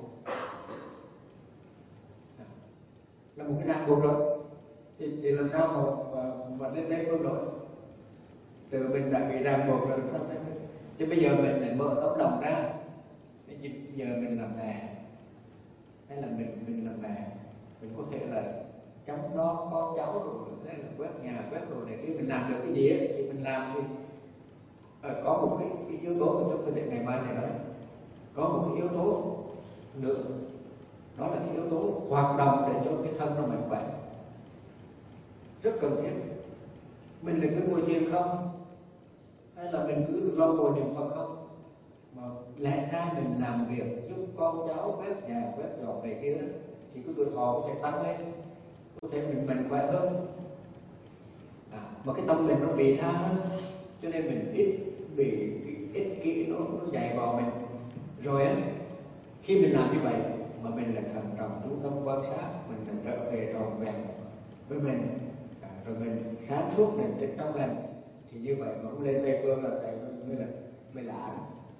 là một cái ràng buộc rồi. Thì làm sao mà lên Tây Phương rồi? Từ mình đã bị ràng buộc rồi, sao Tây Phương? Chứ bây giờ mình lại mở tấm lòng ra, bây giờ mình làm mẹ, hay là mình làm mẹ, mình có thể là chăm lo con cháu rồi, hay là quét nhà quét đồ này kia, mình làm được cái gì ấy, thì mình làm. Thì có một cái yếu tố mà trong phân định ngày mai này nói, có một cái yếu tố nữa, đó là cái yếu tố hoạt động để cho cái thân nó mạnh khỏe, rất cần thiết. Mình là cứ ngồi thiền không, hay là mình cứ lo ngồi niệm Phật không, mà lẽ ra mình làm việc giúp con cháu quét nhà quét dọn này kia đó, thì cái tuổi thọ có thể tăng lên, có thể mình mạnh khỏe hơn, mà cái tâm mình nó vị tha hơn, cho nên mình ít bị ích kỷ nó dày vào mình. Rồi á, khi mình làm như vậy mà mình là thận trọng chú tâm quan sát, mình lại trở về tròn vẹn với mình, rồi mình sáng suốt mình trên trong lành, thì như vậy mà cũng lên Tây Phương là tại mới lạ.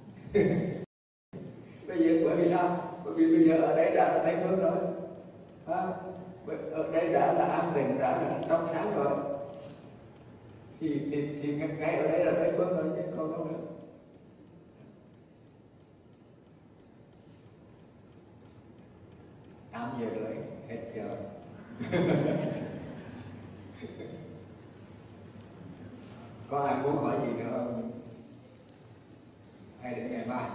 Bây giờ bởi vì sao? Bởi vì bây giờ ở đây đã là Tây Phương rồi, ở đây đã là an tịnh, đã là trong sáng rồi, thì ngay ở đây là Tây Phương rồi chứ không đâu nữa. Tám giờ rưỡi hết giờ. Có ai muốn hỏi gì nữa không? Hay đến ngày mai?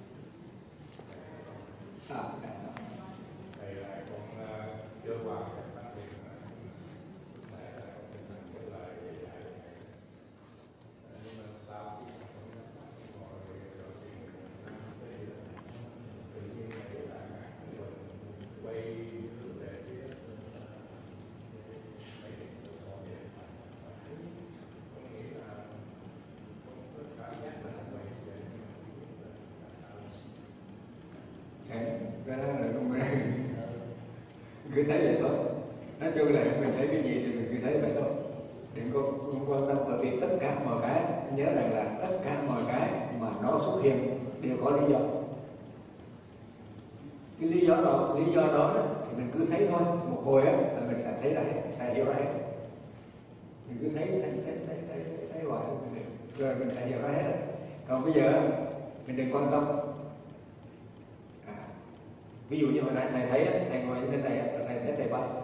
Thầy lại con chưa qua các bạn đi lại về dạy, nhưng mà sao thì mọi người tự nhiên là quay về phía cái đó là không phải cứ thấy vậy thôi. Nói chung là mình thấy cái gì thì mình cứ thấy vậy thôi, đừng có quan tâm, bởi vì tất cả mọi cái nhớ rằng là tất cả mọi cái mà nó xuất hiện đều có lý do. Cái lý do đó thì mình cứ thấy thôi, một hồi á là mình sẽ thấy ra, sẽ hiểu ra. Mình cứ thấy hoài rồi mình sẽ hiểu ra hết. Còn bây giờ mình đừng quan tâm. Ví dụ như hồi nãy thầy thấy, thầy ngồi trên này, thầy thấy thầy bay.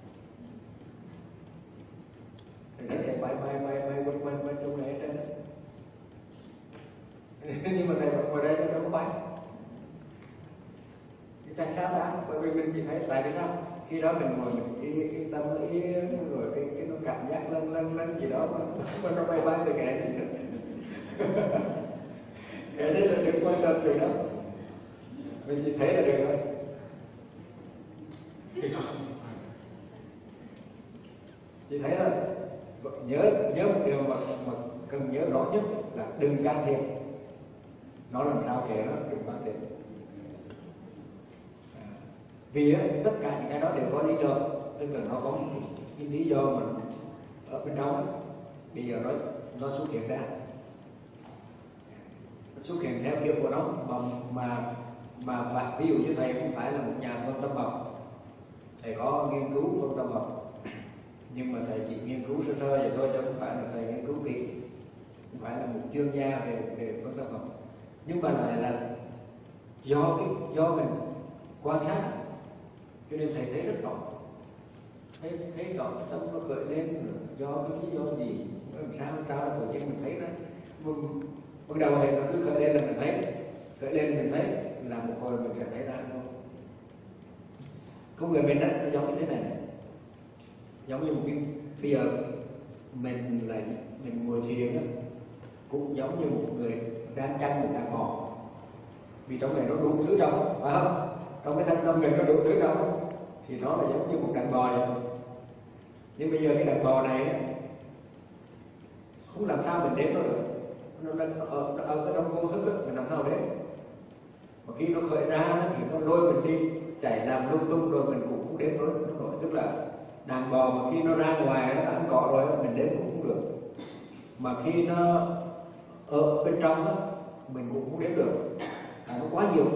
Thầy thấy thầy bay quanh trong này hết trơn. Nhưng mà thầy ngồi đây đâu có bay. Tại sao đã? Bởi vì mình chỉ thấy, tại vì sao? Khi đó mình ngồi mình yên tâm yên, rồi cái nó cảm giác lân gì đó mà nó bay thì kệ gì nữa. Kệ thế là đừng quan tâm chuyện đó. Mình chỉ thấy là được thôi. Chỉ thấy thôi. Nhớ một điều mà cần nhớ rõ nhất là đừng can thiệp. Nó làm sao kệ nó, đừng can thiệp. Vì tất cả những cái đó đều có lý do, tức là nó có một cái lý do mà ở bên trong bây giờ nó xuất hiện ra, nó xuất hiện theo kiểu của nó, mà ví dụ như thầy cũng phải là một nhà phân tâm học, thầy có nghiên cứu phân tâm học, nhưng mà thầy chỉ nghiên cứu sơ sơ vậy thôi, chứ không phải là thầy nghiên cứu kỹ, không phải là một chuyên gia về phương tâm học. Nhưng mà lại là do mình quan sát, cho nên thầy thấy rất rõ, thấy rõ cái tâm nó khởi lên do cái lý do gì, làm sao tự nhiên mình thấy đó. Ban đầu thầy nó cứ khởi lên là mình thấy, khởi lên mình thấy, là một hồi mình sẽ thấy ra thôi. Công việc mình đó nó giống như thế này này, giống như một cái, bây giờ mình ngồi thiền đó, cũng giống như một người đang chăn một đàn bò, vì trong này nó đủ thứ trong, phải không? Trong cái thân tâm mình nó đủ thứ trong, thì nó là giống như một đàn bò vậy. Nhưng bây giờ cái đàn bò này không làm sao mình đếm nó được, nó ở trong vô thức đó, mình làm sao đếm. Mà khi nó khởi ra thì nó lôi mình đi chạy làm lung tung, rồi mình cũng không đếm nổi. Tức là đàn bò mà khi nó ra ngoài nó đã ăn cỏ rồi mình đếm cũng không được, mà khi nó ở bên trong đó mình cũng không đếm được, nó quá nhiều.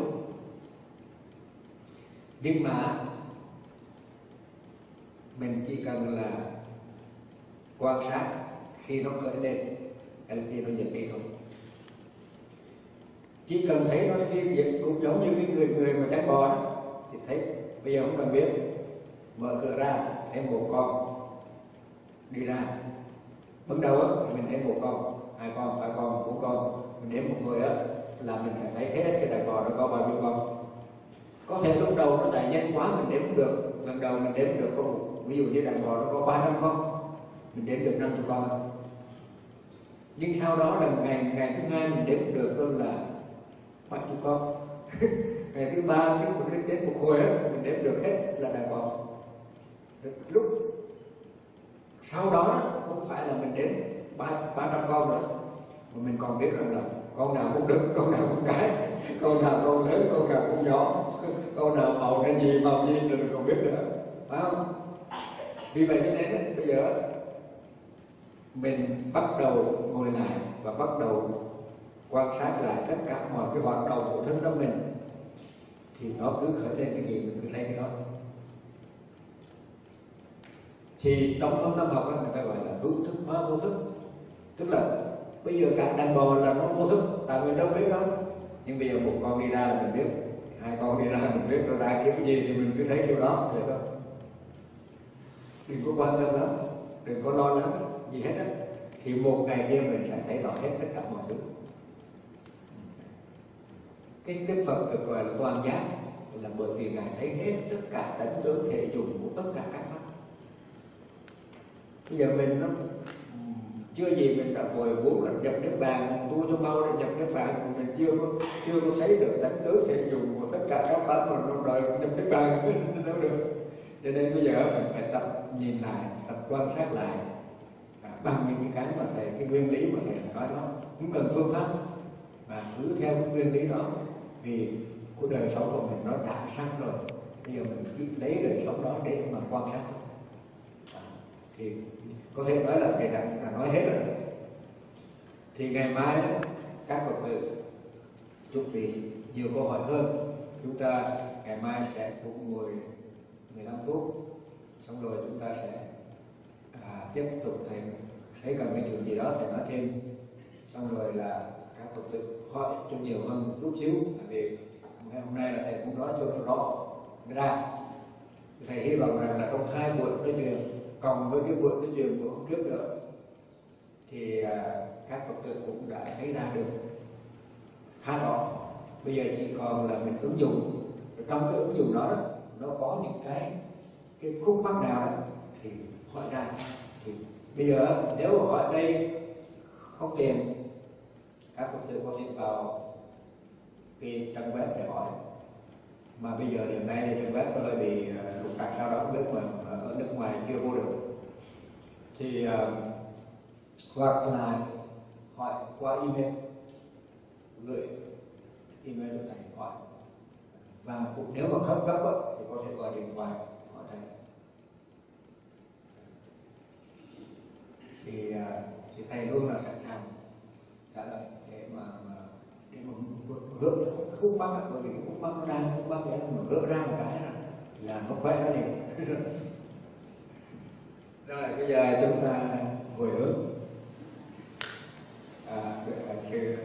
Nhưng mà mình chỉ cần là quan sát khi nó khởi lên hay là khi nó dừng đi thôi. Chỉ cần thấy nó khi dừng, cũng giống như cái người mà chăn bò đó, thì thấy bây giờ không cần biết, mở cửa ra thấy một con đi ra. Ban đầu á mình thấy một con, hai con, ba con, bốn con, mình đếm một người á là mình sẽ thấy hết cái đàn bò nó có bao nhiêu con. Có thể lúc đầu nó chạy nhanh quá mình đếm không được, lần đầu mình đếm được không, ví dụ như đàn bò nó có 300 con, mình đếm được 50 con thôi. Nhưng sau đó là ngày thứ hai mình đếm được hơn là 70 con. Ngày thứ ba khi mình đến một hồi á mình đếm được hết là đàn bò. Lúc sau đó không phải là mình đếm 300 con nữa, mà mình còn biết rằng là con nào cũng đực, con nào cũng cái, con nào con lớn, con nào cũng nhỏ, con nào màu cái gì màu gì rồi mình còn biết nữa, phải không? Vì vậy cho nên bây giờ mình bắt đầu ngồi lại và bắt đầu quan sát lại tất cả mọi cái hoạt động của thân tâm mình, thì nó cứ khởi lên cái gì mình cứ thấy cái đó. Thì trong phương tâm học người ta gọi là hữu thức hóa vô thức, tức là bây giờ cả đàn bò là nó vô thức, tại mình đâu biết đó. Nhưng bây giờ một con đi ra là mình biết, hai con đi ra mình biết, rồi ra kiếm cái gì thì mình cứ thấy điều đó, vậy thôi. Đừng có quan tâm lắm, đừng có lo lắng gì hết á. Thì một ngày kia mình sẽ thấy rõ hết tất cả mọi thứ. Cái Đức Phật được gọi là toàn giác là bởi vì Ngài thấy hết tất cả tánh tướng thể dùng của tất cả các pháp. Bây giờ mình nó chưa gì mình đã vội vốn là nhập Niết Bàn, tu cho mau để nhập Niết Bàn, mình chưa có thấy được tánh tướng thể dùng của tất cả các pháp, mà nó đòi nhập Niết Bàn đâu được. Cho nên bây giờ mình phải tập nhìn lại, tập quan sát lại bằng những cái mà thầy, cái nguyên lý mà thầy nói đó, không cần phương pháp mà cứ theo cái nguyên lý đó. Vì của đời sống của mình nó đã sẵn rồi, bây giờ mình chỉ lấy đời sống đó để mà quan sát. Thì có thể nói là thầy đã nói hết rồi. Thì ngày mai các Phật tử chuẩn bị nhiều câu hỏi hơn. Chúng ta ngày mai sẽ cùng ngồi 15 phút, xong rồi chúng ta sẽ tiếp tục thầy thấy cần cái chuyện gì đó thầy nói thêm, xong rồi là các Phật tử hỏi cho nhiều hơn một chút xíu. Tại vì ngày hôm nay là thầy cũng nói cho nó rõ ra. Thầy hy vọng rằng là trong 2 buổi nói chuyện còn với cái buổi nói chuyện của hôm trước nữa thì các Phật tử cũng đã thấy ra được khá rõ. Bây giờ chỉ còn là mình ứng dụng. Trong cái ứng dụng đó nó có những cái khúc mắc nào thì hỏi ra. Thì bây giờ nếu hỏi đây không tiền, các Phật tử có thể vào cái trang web để hỏi. Mà bây giờ hiện nay trang web nó hơi bị trục trặc sao đó, không biết mà ở nước ngoài chưa vô được. Thì hoặc là hỏi qua email, gửi email cho thầy hỏi. Và cũng nếu mà khẩn cấp thì có thể gọi điện thoại hỏi thầy. Thì thầy luôn là sẵn sàng trả lời để mà gỡ cái khúc mắc, bởi vì cái khúc mắc nó đang khúc mắc đấy, mà gỡ ra một cái là nó khỏe ra liền. Rồi bây giờ chúng ta hồi hướng. Sư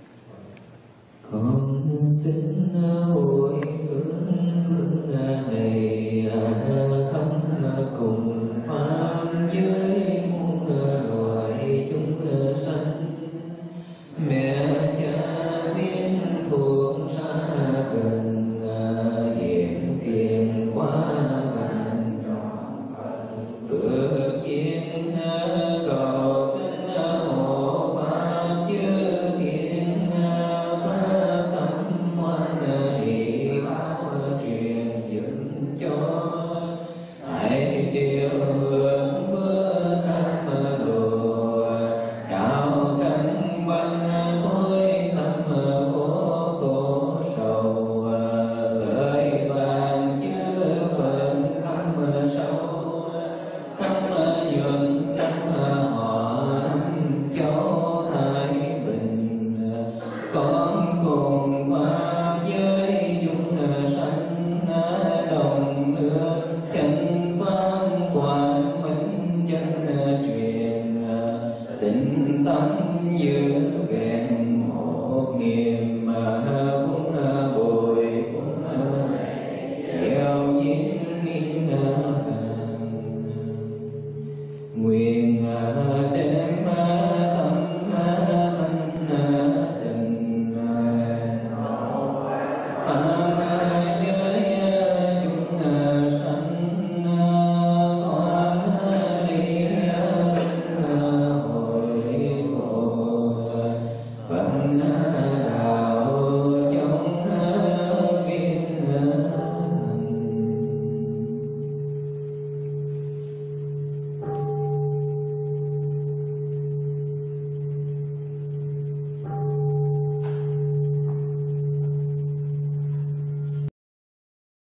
con xin hồi hướng này khắp cùng pháp giới muôn loài chúng sanh, mẹ cha biết thuộc xa gần, hiện tiền quá vạn tròn phước duyên cầu xin hộ pháp chư thiên phát tâm hoan hỷ báo truyền dựng cho hãy điều hưởng phước cam đồ đạo căn văn thôi tâm khổ khổ sầu lợi vàng chư phận tâm sâu tâm nhuận tâm họ năm cháu thái bình con cùng pháp giới chúng sanh đồng nước chân pháp quán minh chân truyền tịnh tâm giữ vẹn một niềm vun bồi vun gieo duyên niên nguyện đem tâm thanh tịnh pháp